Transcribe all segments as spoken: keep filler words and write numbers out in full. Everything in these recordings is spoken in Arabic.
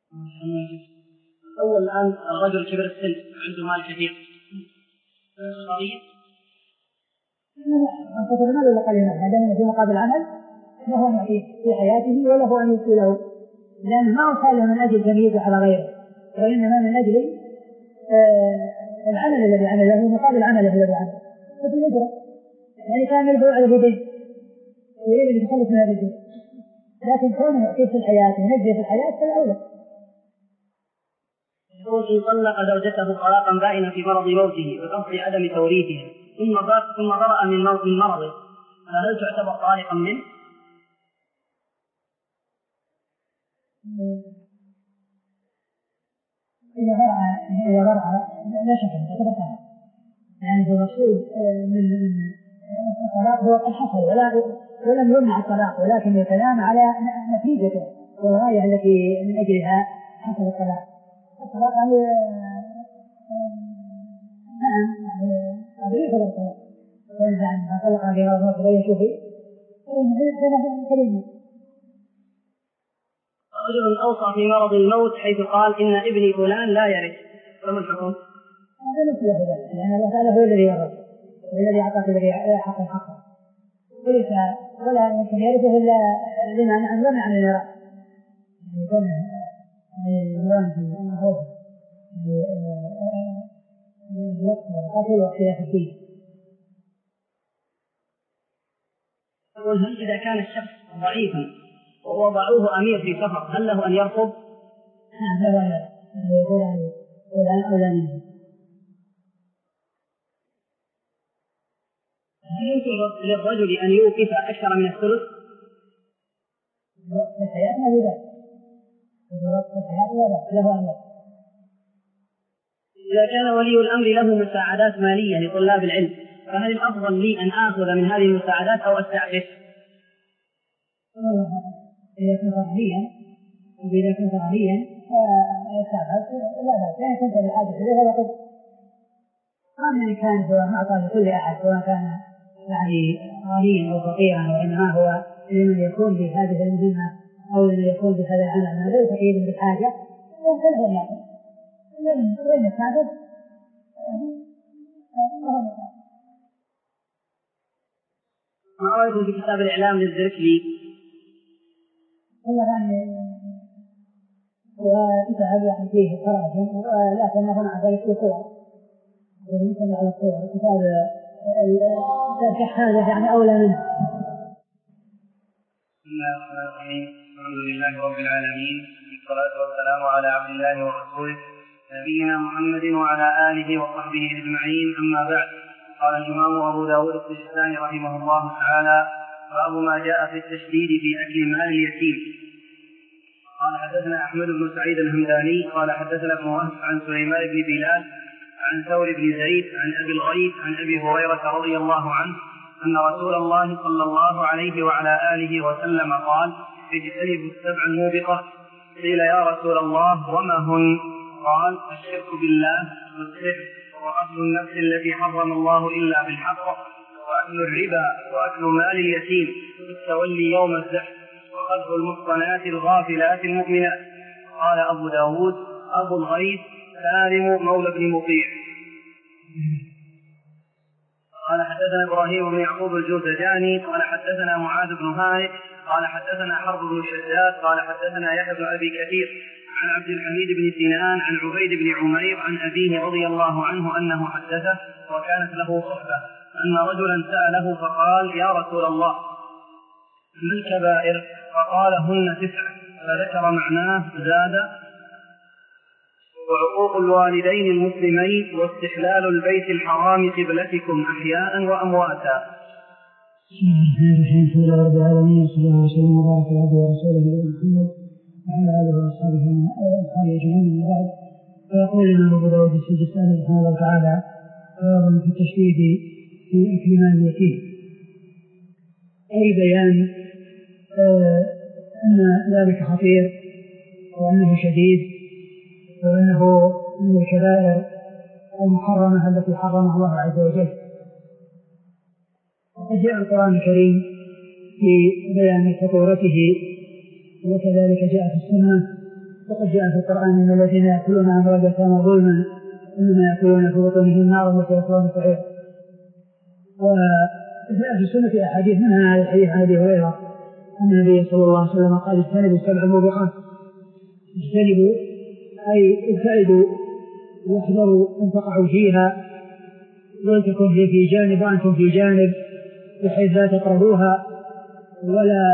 أول الآن الرجل كبر السن عنده مال كثير قضية أنت المال ولا قليل هذا في مقابل العمل له أن يعطيه في حياته وله أن يبقي له، لأنه ما أصاله من أجل تمييزه على غيره، وإنما من أجل آه العمل الذي عمله مقابل عمله الذي عمله. ففي الأجرة يعني كان يدعو على اليدين ويريد أن يتخلص من هذا الدين، لكن كونه يعطيه في الحياة ينجي في الحياة فالأولى. يقول إن طلق زوجته طلاقا بائنا في مرض موته بقصد عدم توريثها ثم ثم برأ من موت مرضه فهل تعتبر طالقا منه؟ إذا برأ إذا برأ لا شك أنه تعتبر طالق، يعني هو مقصود من الطلاق هو قد حصل ولا ولم يمنع الطلاق، ولكن الكلام على نتيجته والغاية التي من أجلها حصل الطلاق. الطلاق يعني نعم قبل يخلق الطلاق، وإذا عنها طلق في غير موت غير شوفي فإنه كلمة. رجل أوصى في مرض الموت حيث قال إن ابني فلان لا يرث، فما الحكم؟ هذا مثل ذلك، لأن الله تعالى هو الذي يرث والذي أعطاك الذي حق حقه، وليس ولا يمكن يرثه إلا لما نعم لما عن الإراء يكون الإمام في الأنهار الوقت والقتل واختلاف الدين. يقول هل إذا كان الشخص ضعيفا ووضعوه أمير في سفر هل له أن يرفض؟ نعم لا لا يقول أن يقول أن أولى منه. هل يمكن للرجل أن يوقف أكثر من الثلث؟ في حياتنا بذلك في حياتنا له أن يوقف. إذا كان ولي الأمر له مساعدات مالية لطلاب العلم فهل الأفضل لي أن آخذ من هذه المساعدات أو أستعفف؟ إذا كنت غنيا وإذا كنت غنيا فاستعفف لا بأس، إذا كنت بحاجة إليه فقد أما إن كان هو معطى لكل أحد سواء كان يعني غنيا أو فقيرا، وإنما هو لمن يكون بهذه المهمة أو لمن يكون بهذا العمل ما ليس تقييد بالحاجة فله أن يأخذ وإن يستعفف له أن يأخذ. ما رأيكم في كتاب الإعلام للزركلي؟ والله يعني وكتاب يعني فيه تراجم لكنه مع ذلك فيه صور ومثل على الصور. كتاب الكحانة يعني أولى منه. بسم الله الرحمن الرحيم، الحمد لله رب العالمين، والصلاة والسلام على عبد الله ورسوله نبينا محمد وعلى آله وصحبه أجمعين، أما بعد. قال الإمام أبو داود السجستاني رحمه الله تعالى: باب ما جاء في التشديد في أكل مال اليتيم. قال حدثنا أحمد بن سعيد الهمداني قال حدثنا ابن وهب عن سليمان بن بلال عن ثور بن زيد عن أبي الغيث عن أبي هريرة رضي الله عنه أن رسول الله صلى الله عليه وعلى آله وسلم قال: اجتنبوا السبع الموبقات. قيل يا رسول الله وما هن؟ قال: الشرك بالله والسحر وقتل النفس التي حرم الله إلا بالحق وأكل الربا وأكل مال اليتيم والتولي يوم الزحف وقذف المحصنات الغافلات المؤمنات. قال أبو داود: أبو الغيث سالم مولى بن مطيع. قال حدثنا إبراهيم بن يعقوب الجوزجاني قال حدثنا معاذ بن هانئ قال حدثنا حرب بن شداد قال حدثنا يحيى بن أبي كثير عن عبد الحميد بن سنان عن عبيد بن عمير عن أبيه رضي الله عنه أنه حدثه وكانت له صحبة أن رجلا سأله فقال: يا رسول الله ما الكبائر؟ فقال: هن تسع، فذكر معناه زاد: وعقوق الوالدين المسلمين واستحلال البيت الحرام قبلتكم أحياء وأمواتا. بسم الله الرحمن الرحيم، الحمد لله رب العالمين، صلى الله وسلم وبارك على عبده ورسوله محمد وعلى آله وأصحابه أجمعين. من بعد، فيقول الإمام أبو داود السجستاني رحمه الله تعالى: باب في التشديد في أكل مال اليتيم، أي بيان آه أن ذلك خطير وأنه شديد وأنه من الكبائر المحرمة التي حرمها الله عز وجل. وقد جاء القرآن الكريم في بيان خطورته، وكذلك جاء في السنة وقد جاء في القرآن أن الذين يأكلون أموال اليتامى ظلما إنما يأكلون في بطونهم نارا وسيصلون سعيرا. وجاء في السنة أحاديث منها هذا الحديث عن أبي هريرة أن النبي صلى الله عليه وسلم قال اجتنبوا السبع الموبقات، اجتنبوا أي ابتعدوا واحذروا أن تقعوا فيها، ولتكن هي في جانب وأنتم في جانب بحيث لا تقربوها ولا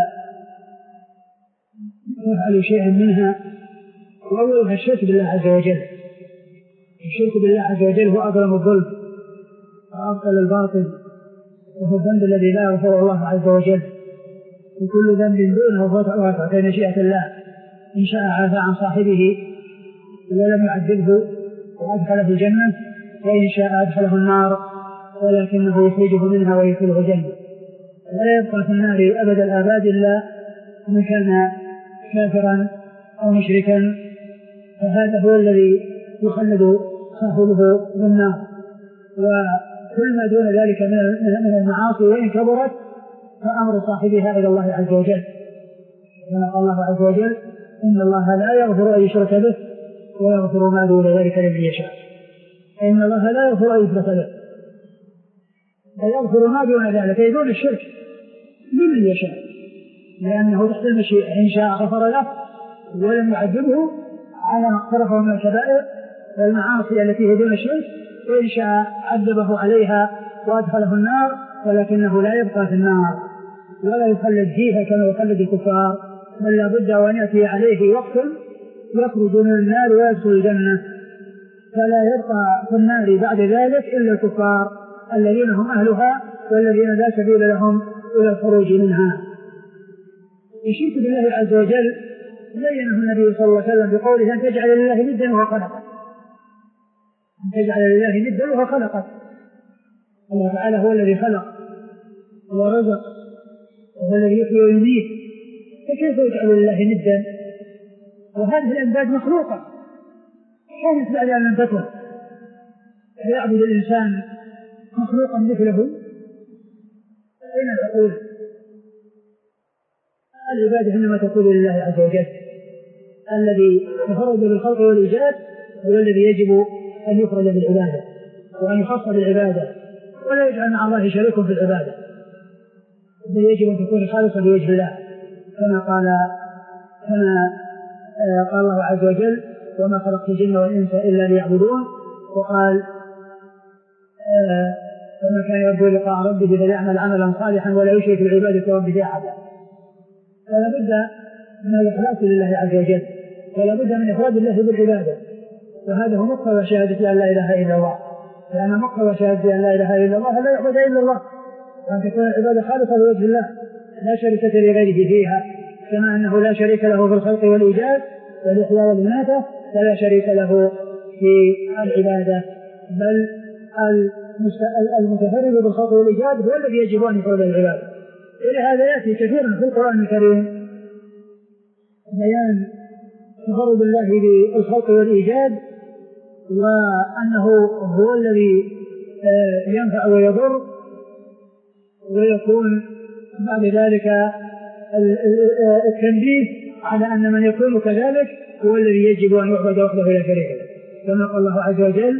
تفعلوا شيئا منها. وأولها الشرك بالله عز وجل. الشرك بالله عز وجل هو أظلم الظلم وأبطل الباطل، وهو الذنب الذي لا يغفره الله عز وجل، وكل ذنب دونه فهو تحت مشيئة الله، إن شاء عفى عن صاحبه ولم يعذبه وأدخله الجنة، وإن شاء أدخله النار ولكنه يخرجه منها ويدخله الجنة. ولا يبقى في النار أبد الآباد إلا من كان كافرا أو مشركا، فهذا هو الذي يخلد صاحبه بالنار. وكل ما دون ذلك من المعاصي وإن كبرت فأمر صاحبها إلى الله عز وجل، كما قال الله عز وجل إن الله لا يغفر أن يشرك به ويغفر ما دون ذلك لمن يشاء. إن الله لا يغفر أن يشرك به ويغفر ما دون ذلك أي دون الشرك لمن يشاء، لأنه تحت المشيئة، إن شاء غفر له ولم يعذبه على ما اقترفه من الكبائر والمعاصي التي هي دون الشرك، وإن شاء عذبه عليها وأدخله النار، ولكنه لا يبقى في النار ولا يخلد فيها كما يخلد الكفار، بل لا بد وأن يأتي عليه وقت يخرج من النار ويدخل الجنة، فلا يبقى في النار بعد ذلك إلا الكفار الذين هم أهلها والذين لا سبيل لهم إلى الخروج منها. الشرك بالله عز وجل بينه النبي صلى الله عليه وسلم بقوله أن تجعل لله ندا وهو خلقك، أن تجعل لله ندا وهو خلقك. الله تعالى هو الذي خلق ورزق وهو الذي يحيي ويميت، فكيف يجعل لله ندا؟ وهذه الأنداد مخلوقة كانت بعد أن لم تكن، فيعبد الإنسان مخلوقا مثله، أين تقول؟ العبادة إنما تكون لله عز وجل الذي تفرد بالخلق والإيجاد، هو الذي يجب أن يفرد بالعبادة وأن يخص بالعبادة ولا يجعل مع الله شريك في العبادة، بل يجب أن تكون خالصة لوجه الله، كما قال كما قال الله عز وجل وما خلقت الجن والإنس إلا ليعبدون، وقال فمن كان يرجو لقاء ربه فليعمل عملا صالحا ولا يشرك بعبادة ربه أحدا. فلا بد من الإخلاص لله عز وجل، ولا بد من إفراد الله بالعبادة، وهذا هو مقتضى شهادة أن لا إله إلا الله، لأن مقتضى شهادة أن لا إله إلا الله لا يعبد إلا الله، وأن تكون العبادة خالصة لوجه الله لا شركة لغيره فيها، كما أنه لا شريك له في الخلق والإيجاد والإحياء والإماتة، فلا شريك له في العبادة، بل المتفرد بالخلق والإيجاد هو الذي يجب أن يفرد العبادة. إلى هذا يأتي كثيرا في القرآن الكريم بيان تفرد الله بالخلق والإيجاد، وأنه هو الذي ينفع ويضر، ويكون بعد ذلك التنبيه على أن من يكون كذلك هو الذي يجب أن يعبد وحده لا شريك له، كما قال الله عز وجل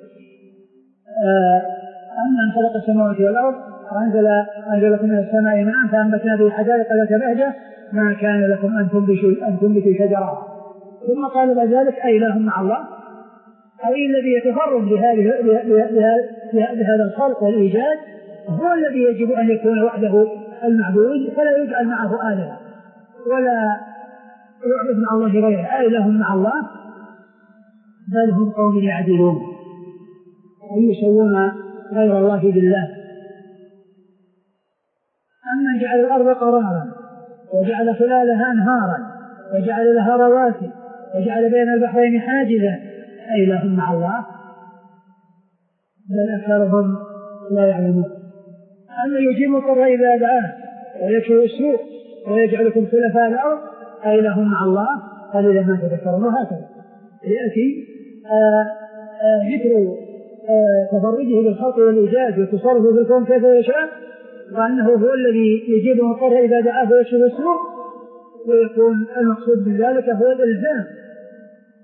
أمن خلق السماوات والأرض وأنزل أنزلكم من السماء ماء فأنبتنا به حدائق ذات بهجة ما كان لكم أن تنبتوا أن تنبتوا شجرة. ثم قال بعد ذلك أي إله مع الله، أي الذي يتفرد بهذه بهذا الخلق والإيجاد هو الذي يجب أن يكون وحده المعبود، فلا يجعل معه آلهة ولا يعبد مع الله غيره. أي إله مع الله، بل هم قوم يعدلون أي يسوون غير الله بالله. أمن جعل الأرض قرارا وجعل خلالها أنهارا وجعل لها رواسي وجعل بين البحرين حاجزا أي إله مع الله، بل أكثرهم لا يعلمون. أمن يجيب الضر إذا دعاه ويكشف السوء ويجعلكم خلفاء الأرض أي إله مع الله قليلا ما تذكرون. وهكذا يأتي ذكر تفرده بالخلق والإيجاد وتصرفه بالكون كيف يشاء، وأنه هو الذي يجيب المضطر إذا دعاه ويكشف السوء، ويكون المقصود بذلك هو الإلزام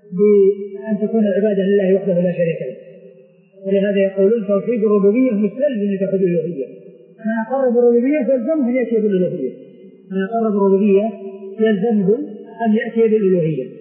بأن تكون العبادة لله وحده لا شريك له. ولهذا يقولون توحيد الربوبية مستلزم لتوحيد الألوهية، من أقر بالربوبية يلزمه أن يأتي بالألوهية، من أقر بالربوبية يلزمه أن يأتي بالألوهية،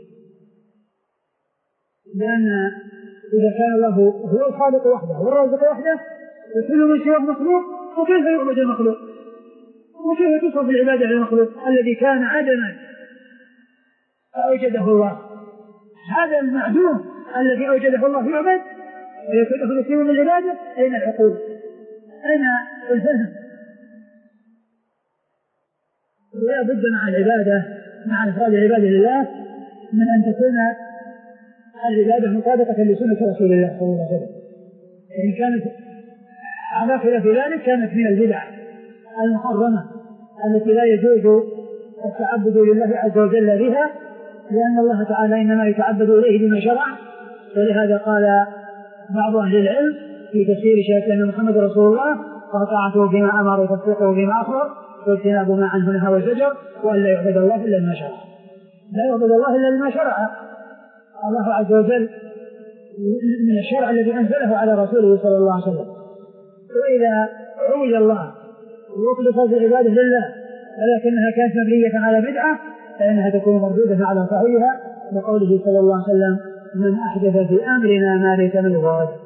لأن إذا كان الله هو الخالق وحده والرازق وحده وكل من سواه مخلوق، وكيف يعبد المخلوق؟ وكيف تصرف العبادة للمخلوق الذي كان عدما أوجده الله؟ هذا المعدوم الذي أوجده الله يعبد ويكون له نصيب من العبادة. أين العقول؟ أين الفهم؟ ولا بد مع العبادة، مع إفراد العبادة لله، من أن تكون العبادة مطابقة لسنة رسول الله صلى الله عليه وسلم. إن كانت على خلاف ذلك كانت من البدع المحرمة التي لا يجوز التعبد لله عز وجل بها، لأن الله تعالى إنما يتعبد إليه بما شرع. ولهذا قال بعض أهل العلم في تفسير شهادة أن محمد رسول الله: فطاعته بما أمر وتصديقه بما أخبر واجتناب ما عنه نهى وزجر، وأن لا يعبد الله إلا بما شرع. لا يعبد الله إلا بما شرع الله عز وجل من الشرع الذي أنزله على رسوله صلى الله عليه وسلم. وإذا عبد الله وأخلصت العبادة لله ولكنها كانت مبنية على بدعة فإنها تكون مردودة على صاحبها، لقوله صلى الله عليه وسلم: من أحدث في أمرنا ما ليس منه فهو رد.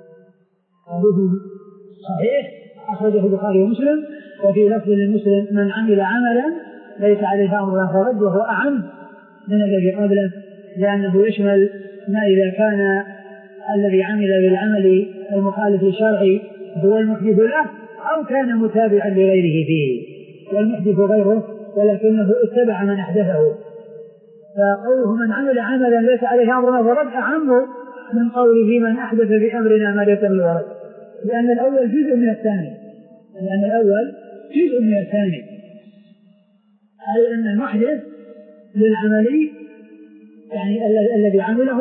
حديث صحيح أخرجه البخاري ومسلم، وفي لفظ لمسلم: من عمل عملا ليس عليه أمرنا فهو رد، وهو أعم من الذي قبله، لأنه يشمل ما إذا كان الذي عمل بالعمل المخالف للشرع هو المحدث له أو كان متابعا لغيره فيه، والمحدث غيره ولكنه اتبع من أحدثه. فقوله من عمل عملا ليس عليه أمرنا فهو رد أعم من قوله من أحدث بأمرنا ما ليس منه فهو رد، لأن الأول جزء من الثاني، لأن الأول جزء من الثاني، أي أن المحدث للعمل يعني الذي عمله،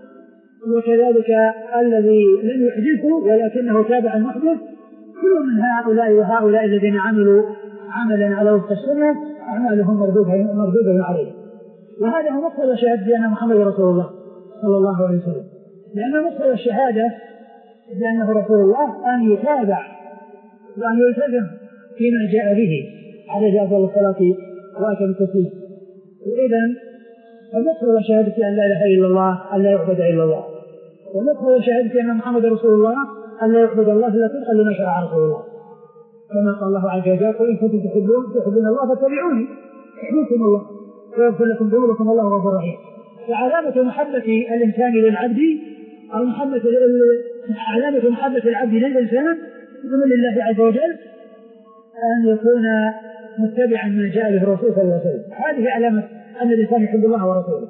وكذلك الذي لم يحدثه ولكنه تابع المحدث، كل من هؤلاء وهؤلاء الذين عملوا عملا على وفق السنة أعمالهم مردودة عليه. وهذا هو مقتضى شهادة بأن محمد رسول الله صلى الله عليه وسلم، لأن مقتضى الشهادة بأنه رسول الله أن يتابع وأن يلتزم فيما جاء به عليه أفضل الصلاة وأتم التسليم. وإذن فمقتضى شهادة أن لا إله إلا الله أن لا يعبد إلا الله، ومقتضى شهادة أن محمد رسول الله أن لا يعبد الله إلا طبقا لما شرع رسول الله، كما قال الله عز وجل: قل إن كنتم تحبون تحبون الله فاتبعوني يحببكم الله ويغفر لكم ذنوبكم والله غفور رحيم. فعلامة محبة الإنسان للعبد أو محبة علامة محبة العبد للإنسان ومن لله عز وجل أن يكون متبعا ما جاء به الرسول صلى الله عليه وسلم. هذه علامة أن الإنسان يحب الله ورسوله.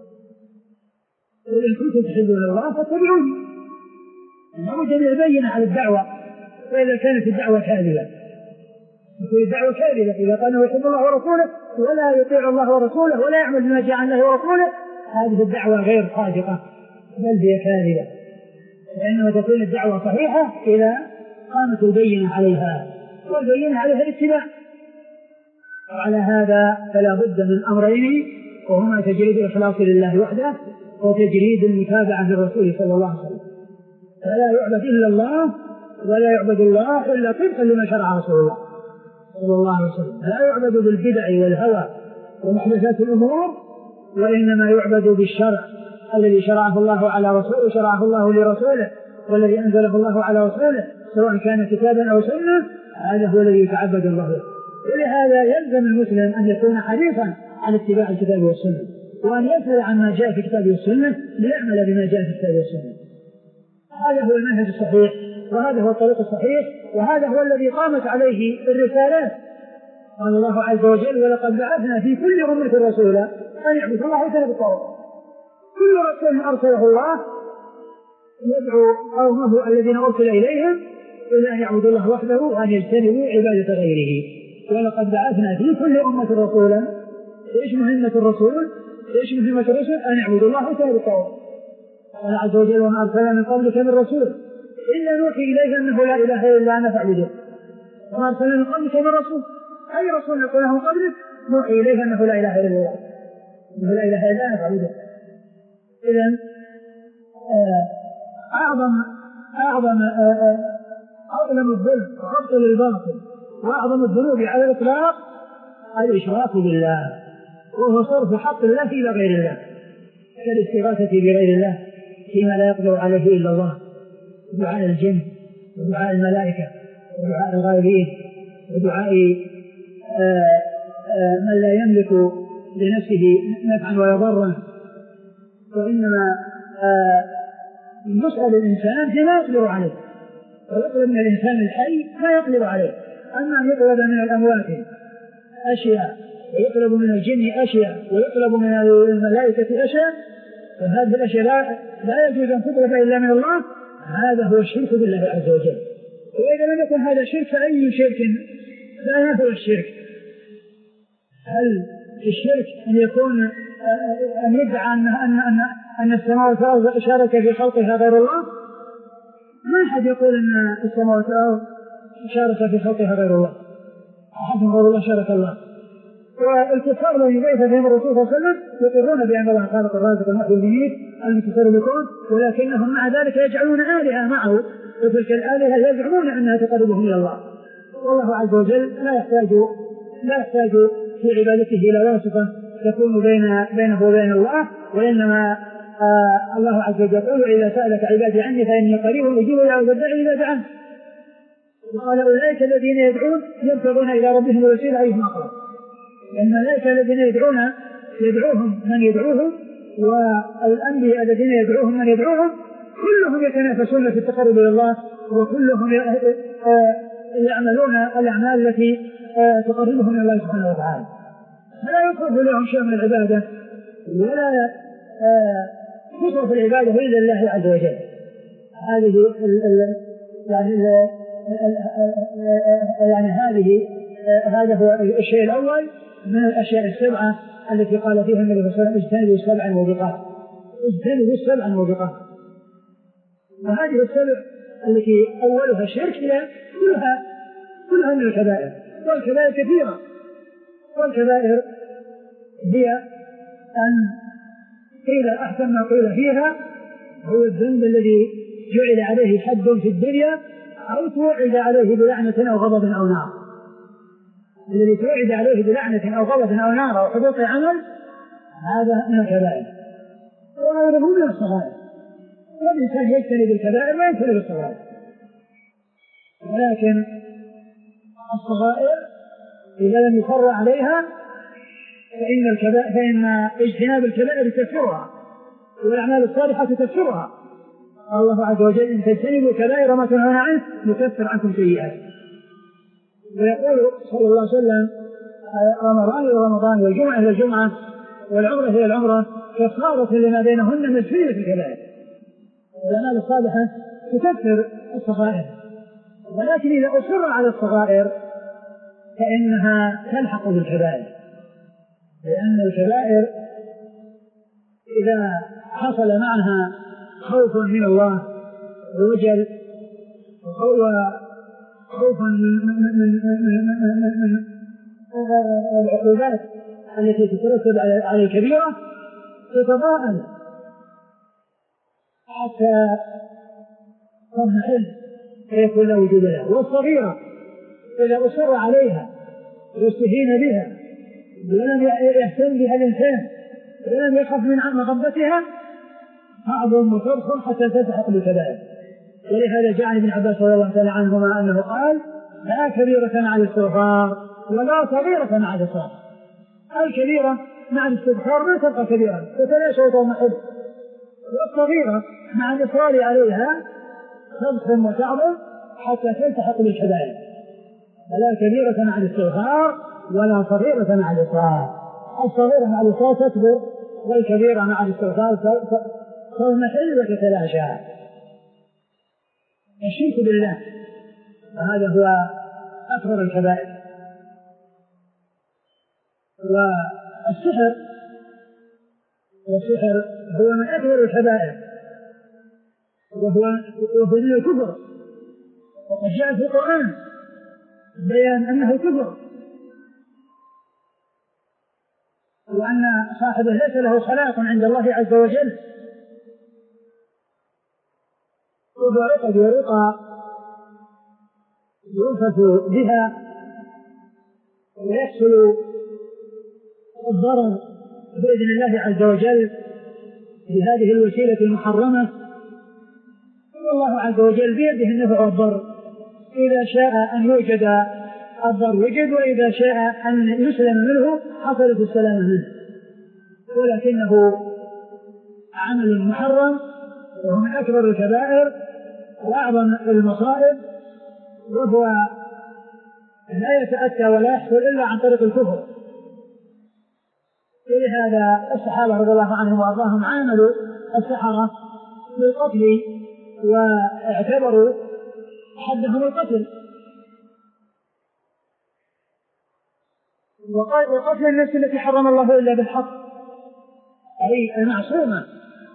وإن كنتم تحبون الله فاتبعوني، لابد أن يبين على الدعوة، وإذا كانت الدعوة كاذبة تكون الدعوة كاذبة إذا قال انه يحب الله ورسوله ولا يطيع الله ورسوله ولا يعمل بما جاء عن الله ورسوله، هذه الدعوة غير صادقة بل هي كاذبة، لأنه تكون الدعوة صحيحة إذا قامت البينة عليها، والبينة عليها الاتباع. وعلى هذا فلا بد من أمرين، وهما تجريد الإخلاص لله وحده وتجريد المتابعة للرسول صلى الله عليه وسلم. فلا يعبد إلا الله ولا يعبد الله إلا طبقا لما شرع رسول الله صلى الله عليه وسلم. لا يعبد بالبدع والهوى ومحدثات الأمور، وإنما يعبد بالشرع الذي شرعه الله على رسوله شرعه الله لرسوله والذي أنزله الله على رسوله، سواء كان كتابا أو سنة، هذا هو الذي يتعبد الله به. ولهذا يلزم المسلم أن يكون حريصا على اتباع الكتاب والسنة، وأن يسأل عن ما جاء في الكتاب والسنة ليعمل بما جاء في الكتاب والسنة. هذا هو المنهج الصحيح، وهذا هو الطريق الصحيح، وهذا هو الذي قامت عليه الرسالات. قال الله عز وجل: ولقد بعثنا في كل أمة رسولا أن يعبدوا الله ويجتنبوا الطاغوت. كل رسول أرسله الله يدعو قومه الذين أرسل إليهم إلى أن يعبدوا الله وحده وأن يجتنبوا عبادة غيره. ولقد بعثنا في كل أمة رسولا. إيش مهمة الرسول؟ إيش مهمة الرسل؟ أن يعبدوا الله ويجتنبوا الطاغوت. قال عز وجل: وما أرسلنا من قبلك من رسول إلا نوحي إليه أنه لا إله إلا أنا فاعبدوه. وما أرسلنا من قبلك من رسول، أي رسول نقول له من قبلك نوحي إليه أنه لا إله إلا الله، أنه لا إله إلا أنا فاعبدوه. إذن أعظم أعظم أظلم الظلم وخبط للباطل وأعظم الذنوب على الإطلاق الإشراك بالله، وهو صرف حق الله إلى غير الله، كالاستغاثة بغير الله فيما لا يقدر عليه إلا الله، ودعاء الجن ودعاء الملائكة ودعاء الغائبين ودعاء آآ آآ من لا يملك لنفسه نفعا ولا ضرا، وإنما يسأل الإنسان فيما يقدر عليه، ويطلب من الإنسان الحي ما يقدر عليه. أما أن يطلب من الأموات أشياء ويطلب من الجن أشياء ويطلب من الملائكة أشياء، فهذه الأشياء لا, لا يجوز أن تطلب إلا من الله، هذا هو الشرك بالله عز وجل. وإذا لم يكن هذا شرك فأي شرك لا هو الشرك؟ هل الشرك أن يكون أن يدعى أن, أن, أن, أن السماوات والأرض شارك في خلقها غير الله؟ ما أحد يقول أن السماوات والأرض شارك في خلقها غير الله، أحد غير الله شارك الله. والكفار الذين بعث فيهم الرسول صلى الله عليه وسلم يقرون بأن الله خالق الرازق المحيي المميت المتصرف بالكون، ولكنهم مع ذلك يجعلون آلهة معه، وتلك الآلهة يزعمون أنها تقربهم إلى الله. والله عز وجل لا يحتاج لا يحتاج في عبادته إلى واسطة تكون بين بينه وبين الله، وإنما آه الله عز وجل يقول: إذا سألك عبادي عني فإني قريب أجيب دعوة الداعي إذا دعان. وقال: أولئك الذين يدعون يبتغون إلى ربهم الوسيلة أيهم أقرب. لأن أولئك الذين يدعون يدعوهم من يدعوهم، والأنبياء الذين يدعوهم من يدعوهم كلهم يتنافسون في التقرب إلى الله، وكلهم يعملون الأعمال التي تقربهم إلى الله سبحانه وتعالى، فلا يصرف لهم شيء من العبادة ولا تصرف العبادة إلا لله عز وجل. هذه يعني يعني هذه هذا هو الشيء الأول من الأشياء السبعة التي قال فيها النبي صلى الله عليه وسلم: اجتنبوا السبع الموبقات، اجتنبوا السبع الموبقات. وهذه السبع التي أولها الشرك هي كلها كلها من الكبائر، والكبائر كثيرة. والكبائر هي أن قيل أحسن ما قيل فيها هو الذنب الذي جعل عليه حد في الدنيا أو توعد عليه بلعنة أو غضب أو نار. الذي توعد عليه بلعنة أو غضب أو نار أو حبوط عمل، هذا من الكبائر، وهذا هو من الصغائر. والإنسان يجتنب الكبائر ما يجتنب الصغائر، ولكن الصغائر إذا لم يصر عليها فإن الكبائر فإن اجتناب الكبائر تكفرها، والأعمال الصالحة تكفرها. الله عز وجل: إن تجتنبوا كبائر ما تنهون عنه نكفر عنكم سيئاتكم. ويقول صلى الله عليه وسلم: رمضان إلى رمضان والجمعة إلى الجمعة والعمرة إلى العمرة كفارة لما بينهن مجتنبة الكبائر. والأعمال الصالحة تكفر الصغائر، ولكن إذا أصر على الصغائر فإنها تلحق بالكبائر، لأن الكبائر إذا حصل معها خوف من الله ووجل وخوف من العقوبات التي تترتب على الكبيرة تتضاءل حتى تضمحل فيكون له وجود لها. والصغيرة إذا أصر عليها واستهين بها ولم يهتم بها الإنسان ولم يخف من مغبتها تعظم وتضخم حتى تلحق بالكبائر. ولهذا جاء ابن عباس رضي الله تعالى عنهما أنه قال: لا كبيرة مع الاستغفار ولا صغيرة مع الإصرار. الكبيرة مع الاستغفار ما تبقى كبيرة تتلاشى وتضمحل، والصغيرة مع الإصرار عليها تضخم وتعظم حتى تلتحق بالكبائر. فلا كبيرة مع الاستغفار ولا صغيرة مع الإصرار. الصغيرة مع الإصرار تكبر، والكبيرة مع الاستغفار تضمحل وتتلاشى. الشرك بالله وهذا هو أكبر الكبائر. والسحر والسحر هو من أكبر الكبائر، وهو وهو من الكفر، وقد جاء في القرآن بيان أنه كفر، وأن صاحبه ليس له خلاق عند الله عز وجل، إذا عقد ورقة ينفث بها ويحصل الضرر بإذن الله عز وجل بهذه الوسيلة المحرمة، والله عز وجل بيده النفع والضر، إذا شاء أن يوجد الضر وجد، وإذا شاء أن يسلم منه حصلت السلامة منه، ولكنه عمل محرم وهو من أكبر الكبائر وأعظم المصائب، وهو لا يتأتى ولا يحصل إلا عن طريق الكفر. ولهذا الصحابة رضي الله عنهم وأرضاهم عاملوا السحرة بالقتل واعتبروا حدهم القتل، وقتل النفس التي حرم الله إلا بالحق، أي المعصومة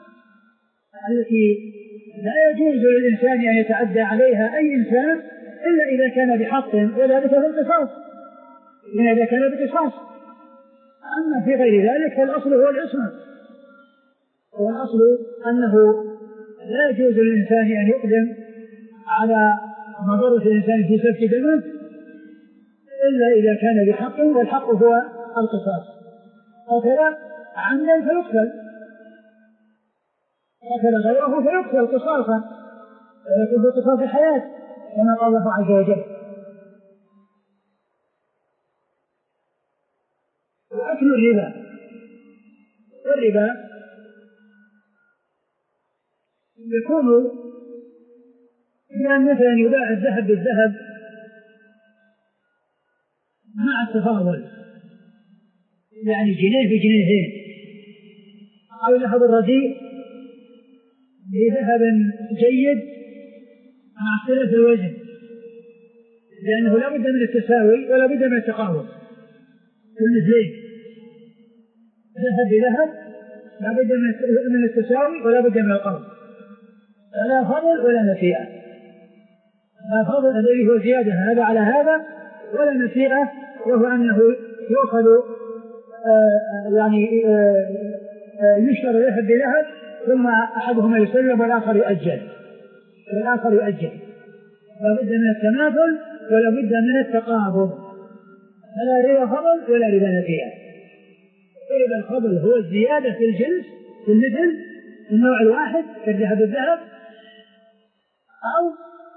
التي لا يجوز للإنسان أن يتعدى عليها أي إنسان إلا إذا كان بحق، وذلك في القصاص، إلا إذا كان بقصاص. أما في غير ذلك فالأصل هو العصمة، والأصل أنه لا يجوز للإنسان أن يقدم على مضرة الإنسان في سفك دمه إلا إذا كان بحق، والحق هو القصاص. قتل عمدا فيقتل، قتل غيره فيقتل قصاصا، ولكن بقصاص الحياة كما قال الله عز وجل. وأكل الربا، والربا يكون بأن مثلا يباع الذهب بالذهب مع التفاضل، يعني جنيه بجنيهين، أو الذهب الرديء بذهب جيد مع اختلاف الوزن، لأنه لا بد من التساوي ولا بد من التقارب في المثلين، ذهب بذهب لا بد من التساوي ولا بد من القرب، لا فضل ولا نسيئة، لا فضل الذي هو زيادة هذا على هذا، ولا نسيئة وهو أنه يؤخذ آه يعني آه آه يشتري ذهب بذهب ثم أحدهما يسلم والآخر يؤجل والآخر يؤجل لا بد من التماثل ولا بد من التقابل، فلا ربا فضل ولا ربا نسيئة. ربا الفضل هو الزيادة في الجنس في المثل النوع الواحد كالذهب بالذهب، أو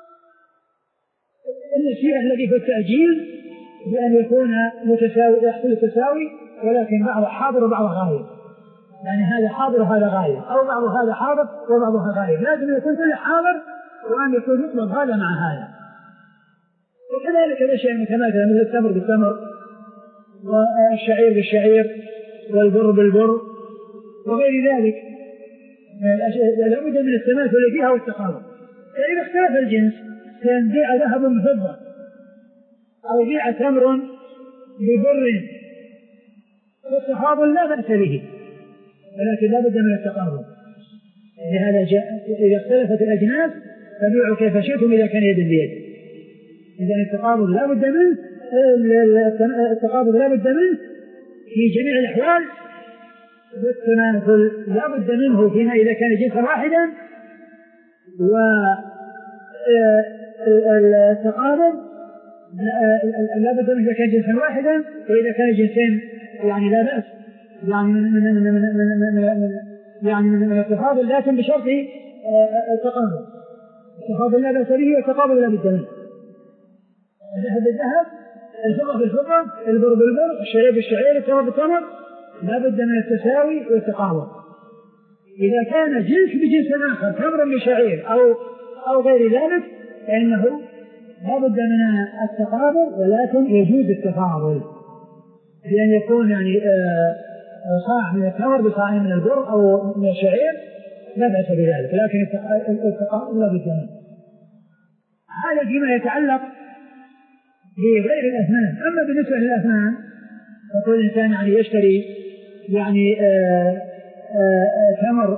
النسيئة الذي في التأجيل بأن يكون متساوي يحصل التساوي ولكن بعض حاضر وبعض غايب، يعني هذا حاضر وهذا غايب، أو بعض هذا حاضر وبعض غايب، لازم يكون كل حاضر وأن يكون يطلب هذا مع هذا. وكذلك الأشياء المتماثلة مثل التمر بالتمر والشعير بالشعير والبر بالبر وغير ذلك لا بد من التماثل فيها والتقارب. فإذا اختلف الجنس كان بيع ذهب بفضة أو بيع تمر ببر والتفاضل لا بأس به، ولكن لا بد من التقارب. لهذا جاء إذا اختلفت الأجناس فبيعوا كيف شئتم إذا كان يد بيد. إذا التقارب لا بد منه، التقارب لا بد منه في جميع الأحوال، والتماثل لا بد منه فيما إذا كان جنسا واحدا، والتقارب لا بد منه إذا كان جنسا واحدا، وإذا كان جنسين يعني لا بأس يعني من من من من من من يعني من التفاضل، لكن بشرط التقارب. التفاضل لا بأس به والتقارب لا بد منه. الذهب بالذهب، الفضة بالفضة، البر بالبر، الشعير بالشعير، التمر بالتمر، لا بد من التساوي والتقارب. إذا كان جنس بجنس آخر تمر بشعير أو أو غير ذلك فإنه لا بد من التقارب، ولكن يجوز التفاضل بأن يكون يعني صاع من التمر بصاع من البر أو من الشعير لا بأس بذلك، لكن التقارب لا بد منه. هذا فيما يتعلق بغير الأثمان. أما بالنسبة للأثمان فكل إنسان يعني يشتري يعني آآ آآ تمر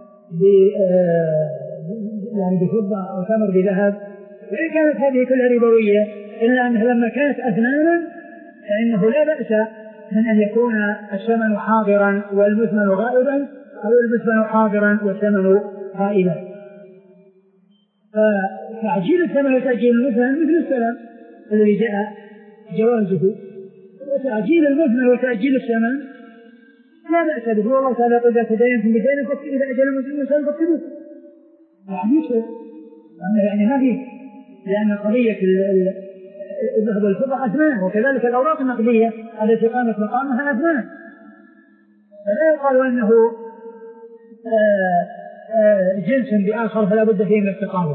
يعني بفضة أو تمر بذهب، وإن كانت هذه كلها ربوية إلا أنها لما كانت أثمانا فإنه لا بأس من أن يكون الثمن حاضرا والمثمن غائبا، أو المثمن حاضرا والثمن غائبا. فتعجيل الثمن وتأجيل المثمن مثل السلام الذي جاء جوازه، وتعجيل المثمن وتأجيل الثمن لا بأس به. والله تعالى قد إذا تداينتم بدين فاكتبوا إلى أجل مسلم فاكتبوه. يعني ما في، لأن قضية الذهب والفضة أثمان، وكذلك الأوراق النقدية التي قامت مقامها أثمان، فلا يقال أنه جنس بآخر فلا بد فيه من التقابل.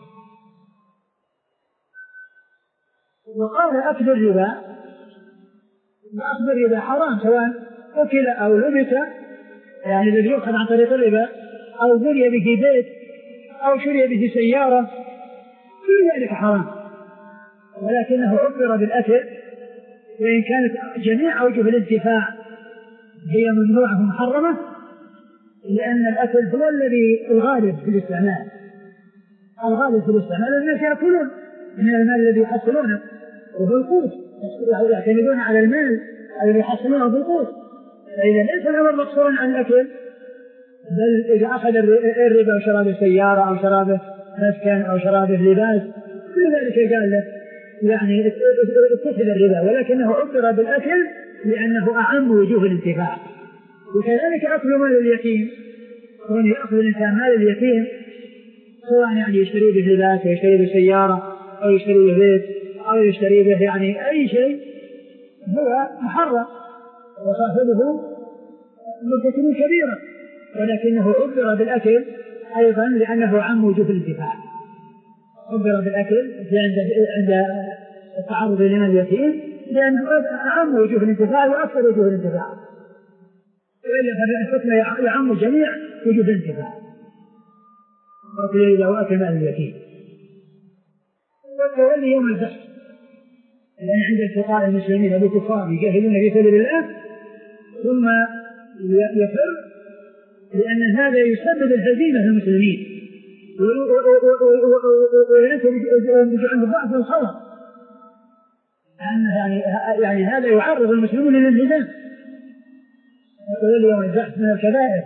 وقال أكل الربا، وأخذ الربا حرام سواء أكل أو لبس، يعني الذي يؤخذ عن طريق الربا، أو بني به بيت أو شري به سيارة، كل ذلك حرام، ولكنه عبر بالأكل، وإن كانت جميع أوجه الانتفاع هي ممنوعة محرمة، لأن الأكل هو الذي الغالب في الاستعمال، الغالب في الاستعمال الناس يأكلون من المال الذي يحصلونه وهو القوت، يعتمدون على المال الذي يحصلونه بالقوت. فإذا ليس الأمر مقصورا عن الأكل، بل إذا أخذ الربا وشرى به سيارة أو شرى به مسكن أو شرى به لباس، كل ذلك قال له يعني اتخذ الربا، ولكنه عبر بالأكل لأنه أعم وجوه الانتفاع. وكذلك أكل مال اليتيم، وأن يأخذ الإنسان مال اليتيم سواء يعني يشتري به لباس أو يشتري به سيارة أو يشتري به بيت أو يشتري به يعني أي شيء، هو محرم وصاحبه مرتكب كبيرة، ولكنه عبر بالأكل أيضا لأنه عم وجوه الانتفاع. عبر بالأكل عند عند التعرض لمال اليتيم لأنه عم وجوه الانتفاع وأكثر وجوه الانتفاع، وإلا فالحكم يعم جميع وجوه الانتفاع. وقيل له أكل مال اليتيم. والتولي يوم الفتح، لأن عند التقاء المسلمين بالكفار يجاهدون في سبيل الله ثم يفر، لأن هذا يسبب الهزيمة في المسلمين وينتج عنه ضعف الخوف، يعني يعني هذا يعرض المسلمين للانهزام. وقيل يوم الفتح من الكبائر.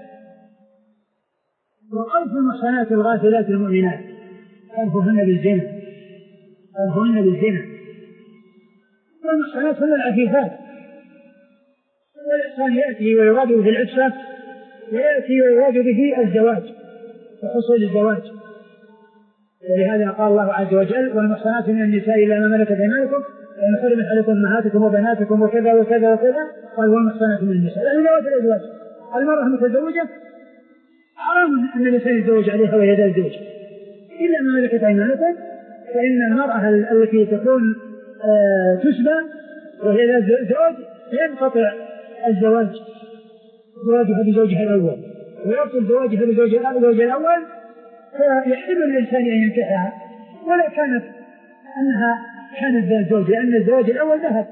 وقذف المحصنات الغافلات المؤمنات، قذفهن بالزنا، قذفهن بالزنا. والمحصنات هن العفيفات، والإحسان يأتي ويراد به العفة، ويأتي ويراد به الزواج وحصول الزواج. ولهذا قال الله عز وجل: والمحصنات من النساء إلا ما ملكت أيمانكم وإن حرمت عليكم أمهاتكم وبناتكم وكذا وكذا وكذا. قال: والمحصنات من النساء، يعني ذوات الأزواج. المرأة متزوجة حرام أن الإنسان يتزوج عليها وهي ذات زوج، إلا ما ملكت أيمانكم، فإن المرأة التي تكون آه تسبى وهي ذات زوج ينقطع الزواج زواجها بزوجها الأول، ويبطل زواجها بزوجها الأول، فيحتمل الإنسان أن ينكحها ولا كانت أنها كانت ذات زوج، لأن الزواج الأول ذهب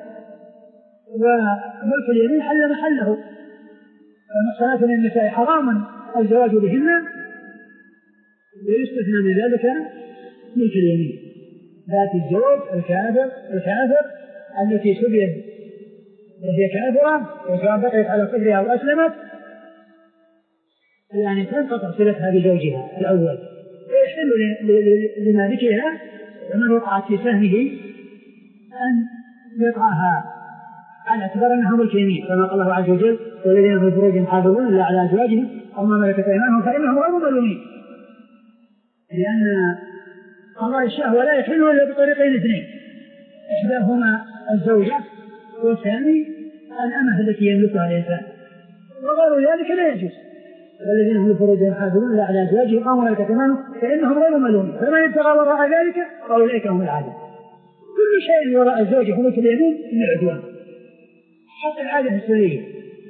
وملك اليمين حل محله. فالمحصنات من النساء حراما الزواج بهن، ويستثنى من ذلك ملك اليمين، ذات الزوج الكافر الكافر التي سبيت وهي كافرة وسواء بقيت على كفرها أو أسلمت، يعني تنقطع صلتها بزوجها الأول، ويحل لمالكها ومن وقعت في سهمه أن يقعها على اعتبار أنها ملك يمين، كما قال الله عز وجل: والذين في فروجهم حافظون إلا على أزواجهم أو ما ملكت أيمانهم فإنهم غير ملومين. لأن قضاء الشهوة لا يحل إلا بطريقين اثنين، إحداهما الزوجة والثاني الأمة التي يملكها الإنسان، وغير ذلك لا يجوز. والذين هم لفروجهم حافظون إلا على أزواجهم أو ما ملكت أيمانهم فإنهم غير ملومين، فمن ابتغى وراء ذلك فأولئك هم العادة. كل شيء وراء الزوجة وملك اليمين من العدوان، حتى العادة السرية،